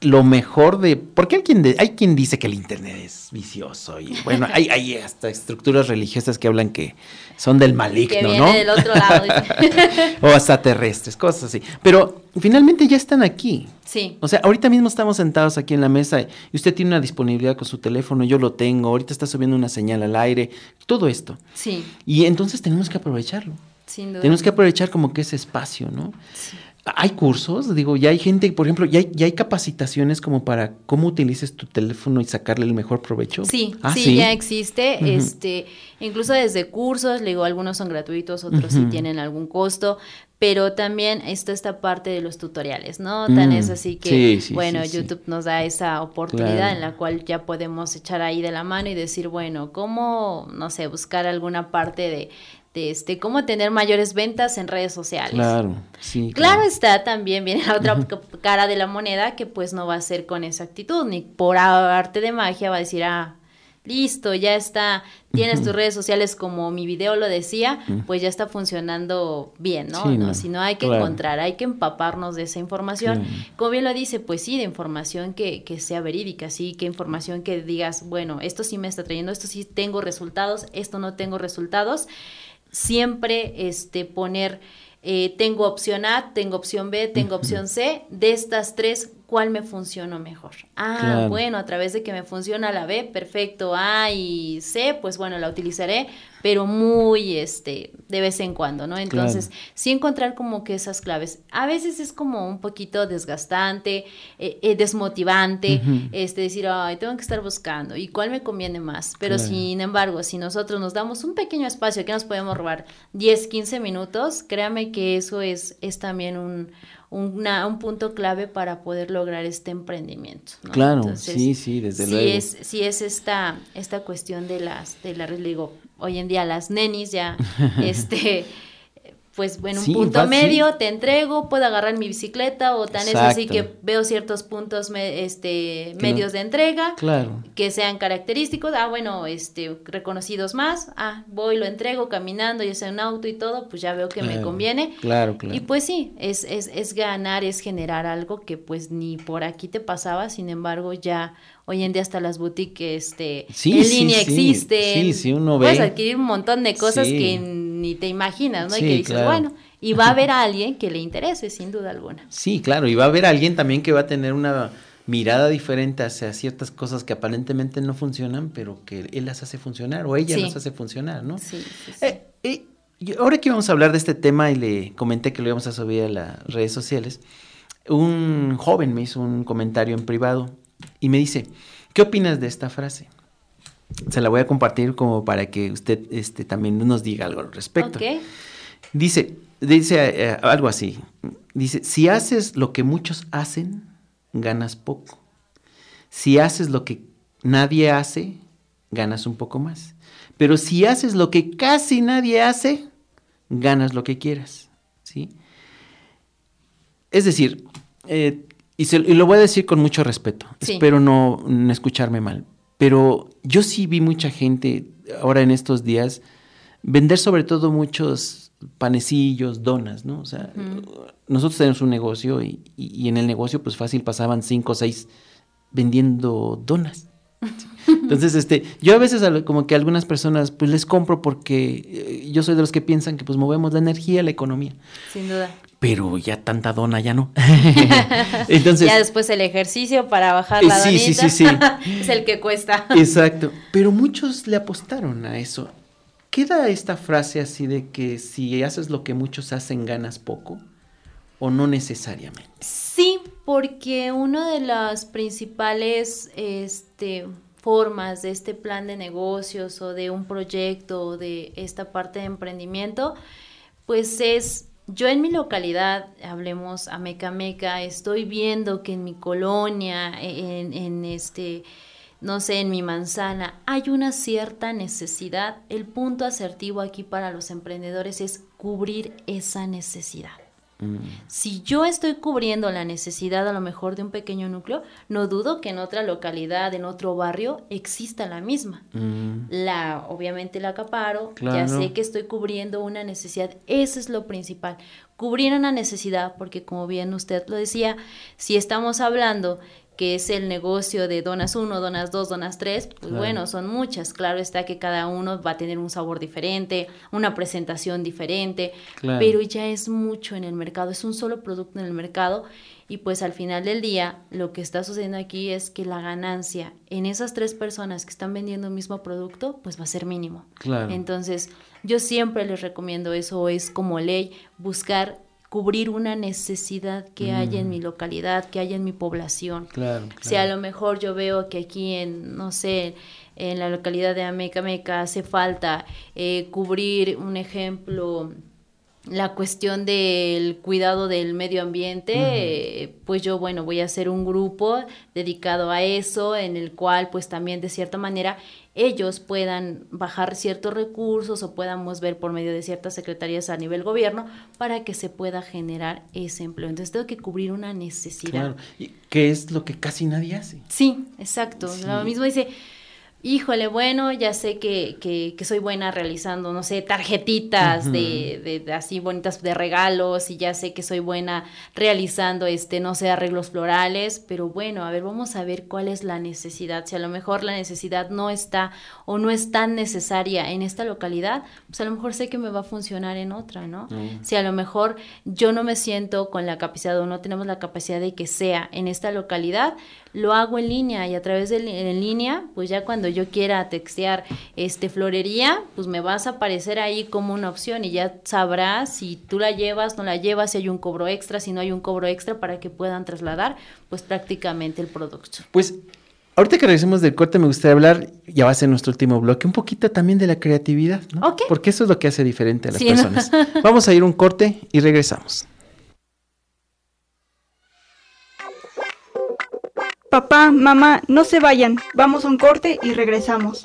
lo mejor de... Porque hay quien, de, hay quien dice que el internet es vicioso y bueno, hay, hay hasta estructuras religiosas que hablan que son del maligno, que viene ¿no? del otro lado. O hasta terrestres, cosas así. Pero finalmente ya están aquí. Sí. O sea, ahorita mismo estamos sentados aquí en la mesa y usted tiene una disponibilidad con su teléfono, yo lo tengo, ahorita está subiendo una señal al aire, todo esto. Sí. Y entonces tenemos que aprovecharlo. Sin duda. Tenemos que aprovechar como que ese espacio, ¿no? Sí. Hay cursos, digo, ya hay gente, por ejemplo, ya hay, ya hay capacitaciones como para cómo utilices tu teléfono y sacarle el mejor provecho. Sí, ah, sí, sí, ya existe, uh-huh. este, incluso desde cursos, le digo, algunos son gratuitos, otros uh-huh. sí tienen algún costo, pero también está esta parte de los tutoriales, ¿no? Tan mm, es así que, sí, sí, bueno, sí, YouTube sí. nos da esa oportunidad claro. en la cual ya podemos echar ahí de la mano y decir, bueno, ¿cómo, no sé, buscar alguna parte de... de este, cómo tener mayores ventas en redes sociales? Claro, sí. Claro, claro. está también, viene la otra uh-huh. cara de la moneda que pues no va a ser con esa actitud, ni por arte de magia va a decir, ah, listo, ya está, tienes uh-huh. tus redes sociales como mi video lo decía, uh-huh. pues ya está funcionando bien, ¿no? Sí, no, no. Sino hay que claro. encontrar, hay que empaparnos de esa información. Claro. Como bien lo dice, pues sí, de información que, que sea verídica, sí, que información que digas, bueno, esto sí me está trayendo, esto sí tengo resultados, esto no tengo resultados. Siempre este, poner, eh, tengo opción A, tengo opción B, tengo opción C, de estas tres, ¿cuál me funcionó mejor? Ah, claro. Bueno, a través de que me funciona la B, perfecto, A y C, pues bueno, la utilizaré, pero muy este de vez en cuando, ¿no? Entonces, claro. sí encontrar como que esas claves. A veces es como un poquito desgastante, eh, eh, desmotivante, uh-huh. este decir, ay, tengo que estar buscando, ¿y cuál me conviene más? Pero claro. sin embargo, si nosotros nos damos un pequeño espacio que nos podemos robar diez, quince minutos, créame que eso es, es también un... Una, un punto clave para poder lograr este emprendimiento, ¿no? Claro, Entonces, sí, sí, desde sí luego. Es, sí es esta, esta cuestión de las, de la, le digo, hoy en día las nenis ya, este... pues bueno, un sí, punto va, medio, sí. te entrego, puedo agarrar mi bicicleta o tan Exacto. es así que veo ciertos puntos me, este que medios no, de entrega claro. que sean característicos, ah bueno, este reconocidos más, ah voy, lo entrego caminando, ya sea en auto y todo, pues ya veo que claro. me conviene. Claro, claro. Y pues sí, es, es, es ganar, es generar algo que pues ni por aquí te pasaba, sin embargo ya hoy en día hasta las boutiques este, sí, en sí, línea sí. existen, sí, sí, uno ve. Puedes adquirir un montón de cosas sí. que ni te imaginas, ¿no? Sí, y que dices, claro. bueno, y va a haber a alguien que le interese, sin duda alguna. Sí, claro, y va a haber alguien también que va a tener una mirada diferente hacia ciertas cosas que aparentemente no funcionan, pero que él las hace funcionar, o ella sí. las hace funcionar, ¿no? Sí, sí, sí. Eh, eh, ahora que vamos a hablar de este tema, y le comenté que lo íbamos a subir a las redes sociales, un joven me hizo un comentario en privado y me dice, ¿qué opinas de esta frase? Se la voy a compartir como para que usted este, también nos diga algo al respecto. Okay. Dice, dice eh, algo así, dice, si haces lo que muchos hacen, ganas poco. Si haces lo que nadie hace, ganas un poco más. Pero si haces lo que casi nadie hace, ganas lo que quieras, ¿sí? Es decir, eh, y, se, y lo voy a decir con mucho respeto, sí. espero no, no escucharme mal, pero yo sí vi mucha gente ahora en estos días vender sobre todo muchos panecillos, donas, ¿no? O sea, mm. nosotros tenemos un negocio y, y, y en el negocio pues fácil pasaban cinco o seis vendiendo donas. Entonces, este, yo a veces como que a algunas personas pues les compro porque yo soy de los que piensan que pues movemos la energía, la economía. Sin duda. Pero ya tanta dona ya no. Entonces, ya después el ejercicio para bajar la sí, donita sí, sí, sí. es el que cuesta. Exacto. Pero muchos le apostaron a eso. ¿Queda esta frase así de que si haces lo que muchos hacen, ganas poco? ¿O no necesariamente? Sí, porque una de las principales este, formas de este plan de negocios o de un proyecto o de esta parte de emprendimiento, pues es, yo en mi localidad, hablemos Amecameca, estoy viendo que en mi colonia, en, en este... no sé, en mi manzana, hay una cierta necesidad. El punto asertivo aquí para los emprendedores es cubrir esa necesidad. Mm. Si yo estoy cubriendo la necesidad a lo mejor de un pequeño núcleo, no dudo que en otra localidad, en otro barrio, exista la misma. Mm. La, obviamente la acaparo, claro. Ya sé que estoy cubriendo una necesidad, eso es lo principal. Cubrir una necesidad, porque como bien usted lo decía, si estamos hablando que es el negocio de donas uno, donas dos, donas tres, pues claro. bueno, son muchas. Claro está que cada uno va a tener un sabor diferente, una presentación diferente, claro. pero ya es mucho en el mercado, es un solo producto en el mercado y pues al final del día lo que está sucediendo aquí es que la ganancia en esas tres personas que están vendiendo el mismo producto, pues va a ser mínimo. Claro. Entonces, yo siempre les recomiendo eso, es como ley, buscar cubrir una necesidad que mm. haya en mi localidad, que haya en mi población. Claro, claro. Si a lo mejor yo veo que aquí en, no sé, en la localidad de Amecameca hace falta eh, cubrir, un ejemplo, la cuestión del cuidado del medio ambiente, uh-huh. eh, pues yo, bueno, voy a hacer un grupo dedicado a eso, en el cual, pues también de cierta manera, ellos puedan bajar ciertos recursos o podamos ver por medio de ciertas secretarías a nivel gobierno para que se pueda generar ese empleo. Entonces tengo que cubrir una necesidad. Claro, y que es lo que casi nadie hace. Sí, exacto. Sí. Lo mismo dice, híjole, bueno, ya sé que, que, que soy buena realizando, no sé, tarjetitas uh-huh. de, de, de así bonitas de regalos, y ya sé que soy buena realizando, este, no sé, arreglos florales, pero bueno, a ver, vamos a ver cuál es la necesidad. Si a lo mejor la necesidad no está o no es tan necesaria en esta localidad, pues a lo mejor sé que me va a funcionar en otra, ¿no? Uh-huh. Si a lo mejor yo no me siento con la capacidad o no tenemos la capacidad de que sea en esta localidad, lo hago en línea, y a través de en línea, pues ya cuando yo quiera textear este florería, pues me vas a aparecer ahí como una opción y ya sabrás si tú la llevas, no la llevas, si hay un cobro extra, si no hay un cobro extra, para que puedan trasladar pues prácticamente el producto. Pues ahorita que regresemos del corte me gustaría hablar, ya va a ser nuestro último bloque, un poquito también de la creatividad, ¿no? Okay. Porque eso es lo que hace diferente a las sí, personas. ¿no? Vamos a ir un corte y regresamos. Papá, mamá, no se vayan, vamos a un corte y regresamos.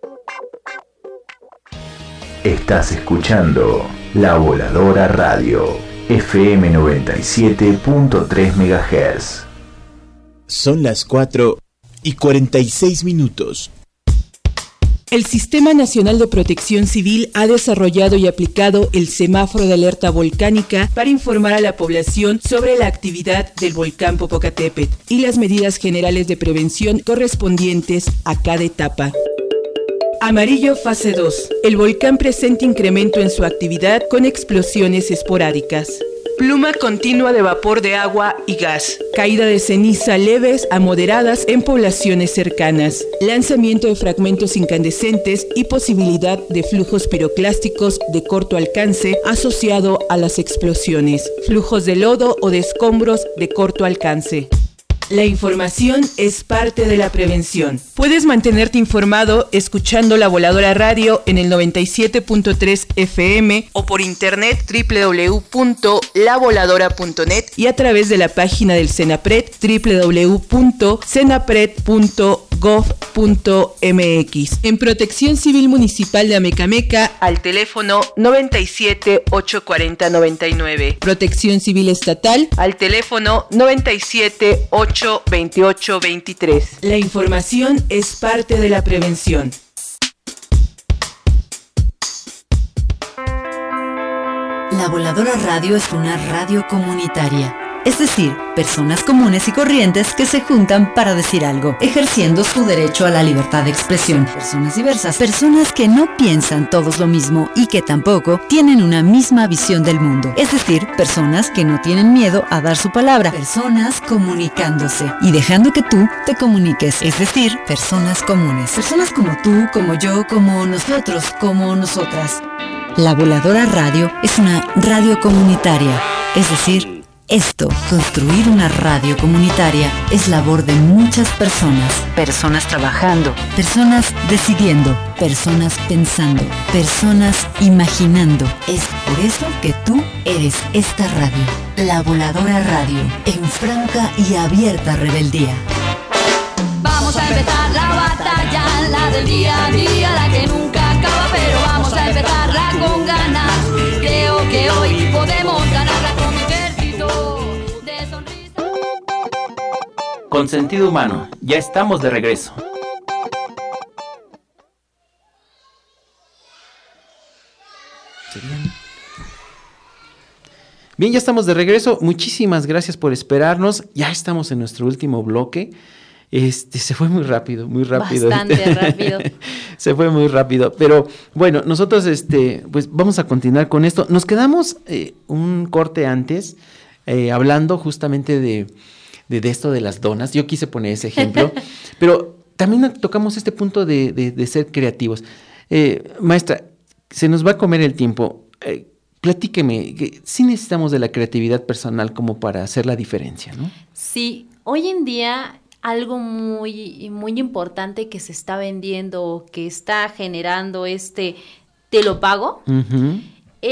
Estás escuchando La Voladora Radio, F M noventa y siete punto tres megahertz. Son las cuatro y cuarenta y seis minutos. El Sistema Nacional de Protección Civil ha desarrollado y aplicado el semáforo de alerta volcánica para informar a la población sobre la actividad del volcán Popocatépetl y las medidas generales de prevención correspondientes a cada etapa. Amarillo fase dos. El volcán presenta incremento en su actividad con explosiones esporádicas. Pluma continua de vapor de agua y gas. Caída de ceniza leves a moderadas en poblaciones cercanas. Lanzamiento de fragmentos incandescentes y posibilidad de flujos piroclásticos de corto alcance asociado a las explosiones. Flujos de lodo o de escombros de corto alcance. La información es parte de la prevención. Puedes mantenerte informado escuchando La Voladora Radio en el noventa y siete punto tres F M o por internet doble u doble u doble u punto la voladora punto net y a través de la página del CENAPRED doble u doble u doble u punto cenapred punto gov punto m x. En Protección Civil Municipal de Amecameca al teléfono noventa y siete, ochocientos cuarenta, noventa y nueve. Protección Civil Estatal al teléfono noventa y siete, ochocientos veintiocho, veintitrés. La información es parte de la prevención. La Voladora Radio es una radio comunitaria. Es decir, personas comunes y corrientes que se juntan para decir algo, ejerciendo su derecho a la libertad de expresión. Personas diversas, personas que no piensan todos lo mismo y que tampoco tienen una misma visión del mundo. Es decir, personas que no tienen miedo a dar su palabra. Personas comunicándose y dejando que tú te comuniques. Es decir, personas comunes. Personas como tú, como yo, como nosotros, como nosotras. La Voladora Radio es una radio comunitaria. Es decir, esto, construir una radio comunitaria, es labor de muchas personas. Personas trabajando, personas decidiendo, personas pensando, personas imaginando. Es por eso que tú eres esta radio, La Voladora Radio, en franca y abierta rebeldía. Vamos a empezar la batalla, la del día a día, la que nunca acaba, pero vamos a empezarla con ganas. Creo que hoy podemos ganarla con mi ejército de sonrisas. Con sentido humano, ya estamos de regreso. Bien, ya estamos de regreso. Muchísimas gracias por esperarnos. Ya estamos en nuestro último bloque. Este, se fue muy rápido, muy rápido. Bastante rápido. Se fue muy rápido. Pero bueno, nosotros este, pues vamos a continuar con esto. Nos quedamos eh, un corte antes, eh, hablando justamente de, de, de esto de las donas. Yo quise poner ese ejemplo, pero también tocamos este punto de, de, de ser creativos. Eh, maestra, se nos va a comer el tiempo. Eh, platíqueme, que sí necesitamos de la creatividad personal como para hacer la diferencia, ¿no? Sí, hoy en día algo muy, muy importante que se está vendiendo, que está generando este te lo pago, uh-huh.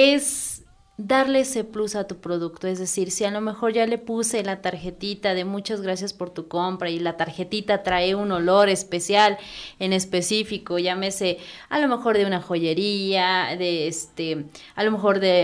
es darle ese plus a tu producto. Es decir, si a lo mejor ya le puse la tarjetita de muchas gracias por tu compra y la tarjetita trae un olor especial en específico, llámese a lo mejor de una joyería, de este, a lo mejor de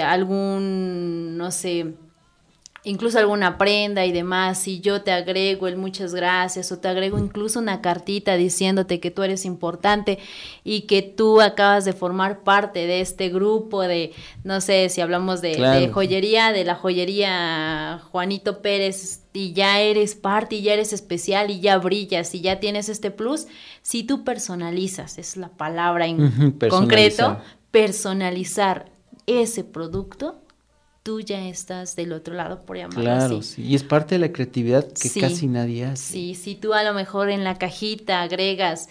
algún, no sé, incluso alguna prenda y demás, si yo te agrego el muchas gracias o te agrego incluso una cartita diciéndote que tú eres importante y que tú acabas de formar parte de este grupo de, no sé, si hablamos de, claro. de joyería, de la joyería Juanito Pérez, y ya eres parte y ya eres especial y ya brillas y ya tienes este plus, si tú personalizas, es la palabra en uh-huh, concreto, personalizar ese producto, tú ya estás del otro lado, por llamarlo claro, así. Sí, y es parte de la creatividad que sí, casi nadie hace. Sí, si tú a lo mejor en la cajita agregas,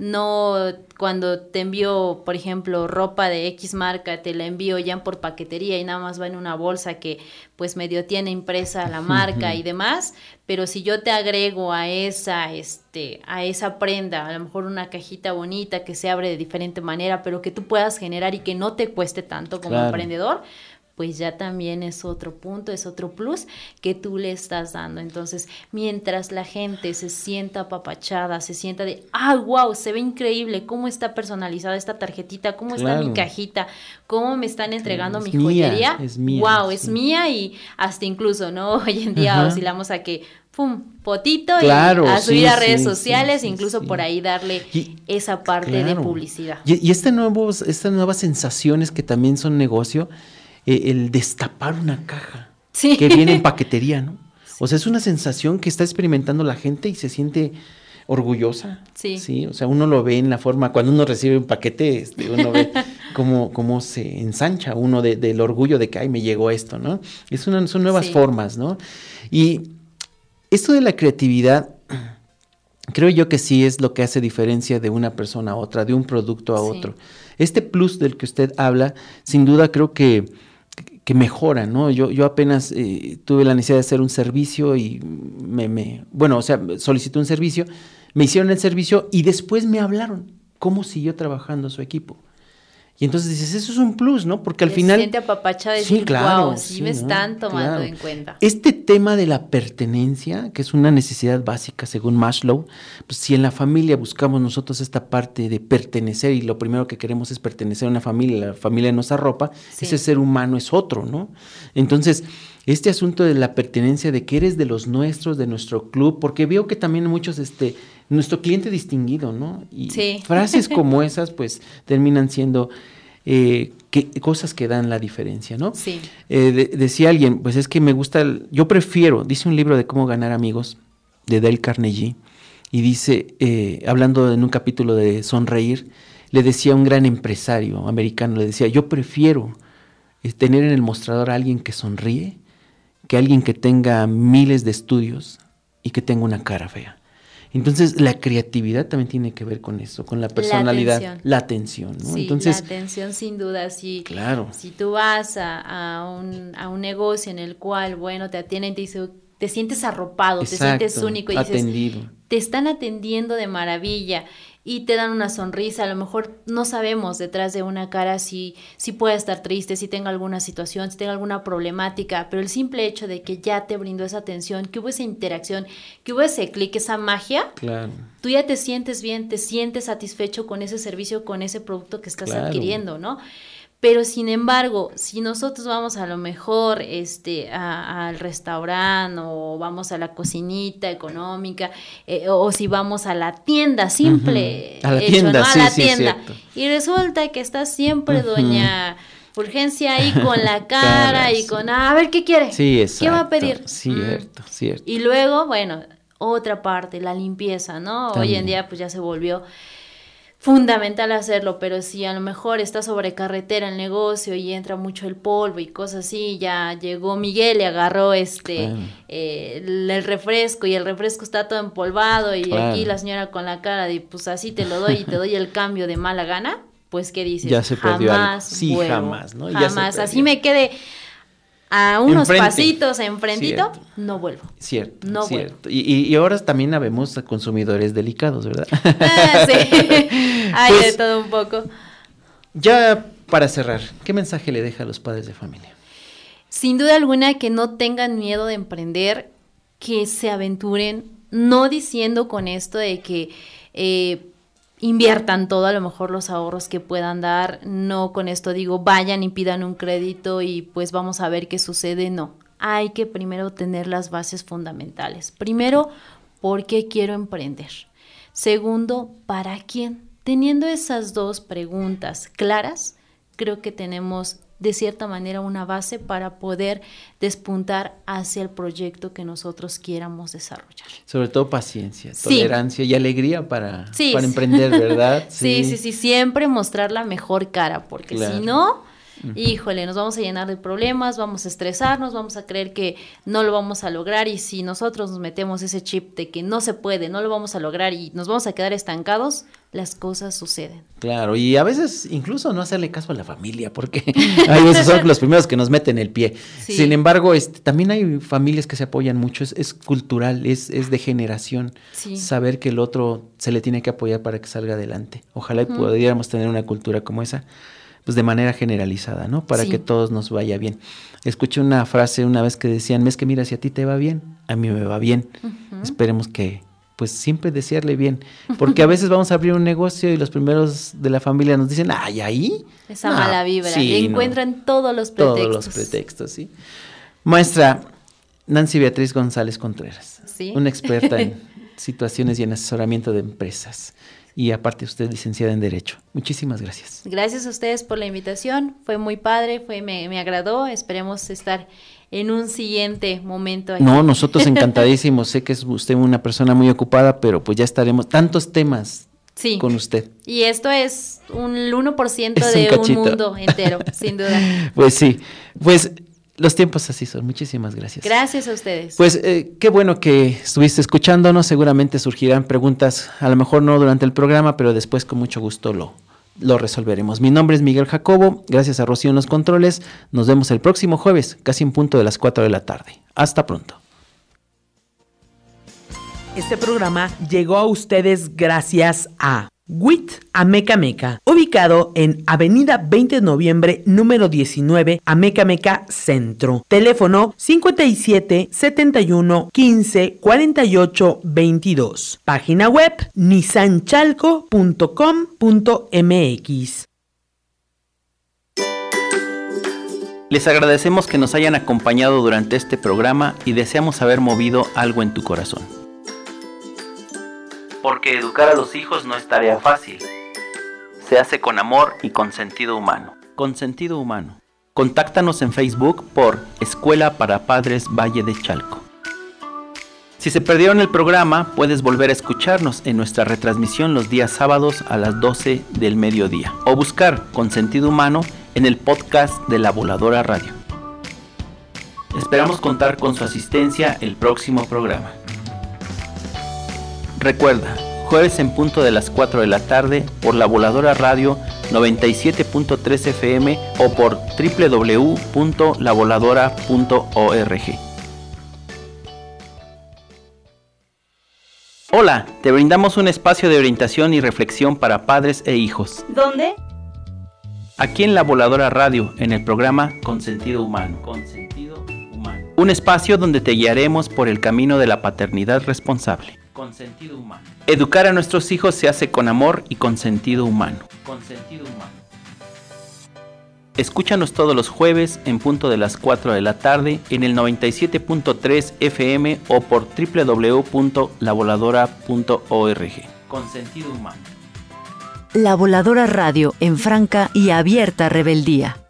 no cuando te envío, por ejemplo, ropa de X marca, te la envío ya por paquetería y nada más va en una bolsa que pues medio tiene impresa la marca y demás, pero si yo te agrego a esa, este, a esa prenda, a lo mejor una cajita bonita que se abre de diferente manera, pero que tú puedas generar y que no te cueste tanto como claro. emprendedor, pues ya también es otro punto, es otro plus que tú le estás dando. Entonces, mientras la gente se sienta apapachada, se sienta de, ah, wow, se ve increíble, cómo está personalizada esta tarjetita, cómo claro. está mi cajita, cómo me están entregando sí, mi joyería, es mía, wow, sí. es mía y hasta incluso, ¿no? Hoy en día Ajá. oscilamos a que, pum, potito claro, y a subir sí, a redes sí, sociales, sí, incluso sí. por ahí darle y, esa parte claro. de publicidad. Y, y este nuevos, estas nuevas sensaciones que también son negocio, Eh, el destapar una caja sí. que viene en paquetería, ¿no? Sí. O sea, es una sensación que está experimentando la gente y se siente orgullosa. Sí. Sí, o sea, uno lo ve en la forma, cuando uno recibe un paquete, este, uno ve cómo, cómo se ensancha uno de, del orgullo de que, ay, me llegó esto, ¿no? Es una, son nuevas sí. formas, ¿no? Y esto de la creatividad, creo yo que sí es lo que hace diferencia de una persona a otra, de un producto a sí. otro. Este plus del que usted habla, sin duda creo que que mejora, ¿no? Yo, yo apenas eh, tuve la necesidad de hacer un servicio y me, me, bueno, o sea, solicité un servicio, me hicieron el servicio y después me hablaron cómo siguió trabajando su equipo. Y entonces dices, eso es un plus, ¿no? Porque al Se final... siente apapachada y sí, decir, claro, wow, sí, sí me ¿no? están tomando claro. en cuenta. Este tema de la pertenencia, que es una necesidad básica según Maslow, pues si en la familia buscamos nosotros esta parte de pertenecer y lo primero que queremos es pertenecer a una familia, la familia nos arropa, sí. ese ser humano es otro, ¿no? Entonces, este asunto de la pertenencia, de que eres de los nuestros, de nuestro club, porque veo que también muchos, este, nuestro cliente distinguido, ¿no? Y sí. frases como esas, pues, terminan siendo... Eh, que, cosas que dan la diferencia, ¿no? Sí. Eh, de, decía alguien, pues es que me gusta, el, yo prefiero, dice un libro de cómo ganar amigos, de Dale Carnegie, y dice, eh, hablando en un capítulo de sonreír, le decía a un gran empresario americano, le decía, yo prefiero eh, tener en el mostrador a alguien que sonríe, que alguien que tenga miles de estudios y que tenga una cara fea. Entonces, la creatividad también tiene que ver con eso, con la personalidad, la atención, la atención, ¿no? Sí, Entonces, la atención sin duda, sí. Claro. Si tú vas a, a, un, a un negocio en el cual, bueno, te atienden, te, dice, te sientes arropado, Exacto, te sientes único y atendido. Dices, te están atendiendo de maravilla y te dan una sonrisa, a lo mejor no sabemos detrás de una cara si, si puede estar triste, si tenga alguna situación, si tenga alguna problemática, pero el simple hecho de que ya te brindó esa atención, que hubo esa interacción, que hubo ese clic, esa magia, claro. tú ya te sientes bien, te sientes satisfecho con ese servicio, con ese producto que estás claro. adquiriendo, ¿no? Pero sin embargo, si nosotros vamos a lo mejor este, a, al restaurante o vamos a la cocinita económica eh, o si vamos a la tienda simple, uh-huh. a la hecho, tienda, ¿no? sí, a la sí, tienda cierto. Y resulta que está siempre uh-huh. doña urgencia ahí con la cara, cara y sí. con, ah, a ver, ¿qué quiere? Sí, exacto. ¿Qué va a pedir? Cierto, mm. cierto. Y luego, bueno, otra parte, la limpieza, ¿no? También. Hoy en día pues ya se volvió fundamental hacerlo, pero si a lo mejor está sobre carretera el negocio y entra mucho el polvo y cosas así, ya llegó Miguel y agarró este claro. eh, el, el refresco y el refresco está todo empolvado y claro. aquí la señora con la cara de pues así te lo doy y te doy el cambio de mala gana, pues ¿qué dices? Ya se perdió jamás algo. Sí, vuelvo, jamás, ¿no? Jamás, así me quede a unos Enfrente. pasitos enfrentito, cierto. no vuelvo. Cierto, no cierto. vuelvo. Y, y, y ahora también habemos consumidores delicados, ¿verdad? Ah, sí, hay pues, de todo un poco. Ya para cerrar, ¿qué mensaje le deja a los padres de familia? Sin duda alguna que no tengan miedo de emprender, que se aventuren, no diciendo con esto de que eh, inviertan todo, a lo mejor los ahorros que puedan dar, no con esto digo vayan y pidan un crédito y pues vamos a ver qué sucede, no, hay que primero tener las bases fundamentales. Primero, ¿por qué quiero emprender? Segundo, ¿para quién? Teniendo esas dos preguntas claras, creo que tenemos de cierta manera una base para poder despuntar hacia el proyecto que nosotros quieramos desarrollar. Sobre todo paciencia, sí. tolerancia y alegría para, sí. para emprender, ¿verdad? Sí. sí, sí, sí, siempre mostrar la mejor cara, porque claro. si no, uh-huh. híjole, nos vamos a llenar de problemas, vamos a estresarnos, vamos a creer que no lo vamos a lograr y si nosotros nos metemos ese chip de que no se puede, no lo vamos a lograr y nos vamos a quedar estancados, las cosas suceden. Claro, y a veces incluso no hacerle caso a la familia, porque a veces son los primeros que nos meten el pie. Sí. Sin embargo, este, también hay familias que se apoyan mucho, es, es cultural, es, es de generación, sí. saber que el otro se le tiene que apoyar para que salga adelante. Ojalá y uh-huh. pudiéramos tener una cultura como esa, pues de manera generalizada, ¿no? Para sí. que todos nos vaya bien. Escuché una frase una vez que decían, es que mira, si a ti te va bien, a mí me va bien. Uh-huh. Esperemos que pues siempre desearle bien, porque a veces vamos a abrir un negocio y los primeros de la familia nos dicen, ay, ahí. Esa no, mala vibra, sí, y encuentran no. todos los pretextos. Todos los pretextos, sí. Maestra Nancy Beatriz González Contreras, ¿sí? Una experta en situaciones y en asesoramiento de empresas, y aparte usted licenciada en Derecho. Muchísimas gracias. Gracias a ustedes por la invitación, fue muy padre, fue me, me agradó, esperemos estar en un siguiente momento. Aquí. No, nosotros encantadísimos, sé que es usted una persona muy ocupada, pero pues ya estaremos, tantos temas sí. con usted. Y esto es un uno por ciento de un, un mundo entero, sin duda. Pues sí, pues los tiempos así son, muchísimas gracias. Gracias a ustedes. Pues eh, qué bueno que estuviste escuchándonos, seguramente surgirán preguntas, a lo mejor no durante el programa, pero después con mucho gusto lo lo resolveremos. Mi nombre es Miguel Jacobo, gracias a Rocío en los controles, nos vemos el próximo jueves, casi en punto de las cuatro de la tarde. Hasta pronto. Este programa llegó a ustedes gracias a W I T Ameca Meca, ubicado en Avenida veinte de noviembre, número diecinueve, Ameca Meca Centro. Teléfono cincuenta y siete, setenta y uno, quince, cuarenta y ocho, veintidós. Página web nissan chalco punto com punto m x. Les agradecemos que nos hayan acompañado durante este programa y deseamos haber movido algo en tu corazón. Porque educar a los hijos no es tarea fácil. Se hace con amor y con sentido humano. Con sentido humano. Contáctanos en Facebook por Escuela para Padres Valle de Chalco. Si se perdieron el programa, puedes volver a escucharnos en nuestra retransmisión los días sábados a las doce del mediodía. O buscar Con Sentido Humano en el podcast de La Voladora Radio. Esperamos contar con su asistencia el próximo programa. Recuerda, jueves en punto de las cuatro de la tarde por La Voladora Radio noventa y siete punto tres F M o por doble u doble u doble u punto la voladora punto org. Hola, te brindamos un espacio de orientación y reflexión para padres e hijos. ¿Dónde? Aquí en La Voladora Radio, en el programa Con Sentido Humano. Con Sentido Humano. Un espacio donde te guiaremos por el camino de la paternidad responsable. Con sentido humano. Educar a nuestros hijos se hace con amor y con sentido humano. Con sentido humano. Escúchanos todos los jueves en punto de las cuatro de la tarde en el noventa y siete punto tres F M o por doble u doble u doble u punto la voladora punto org. Con sentido humano. La Voladora Radio en franca y abierta rebeldía.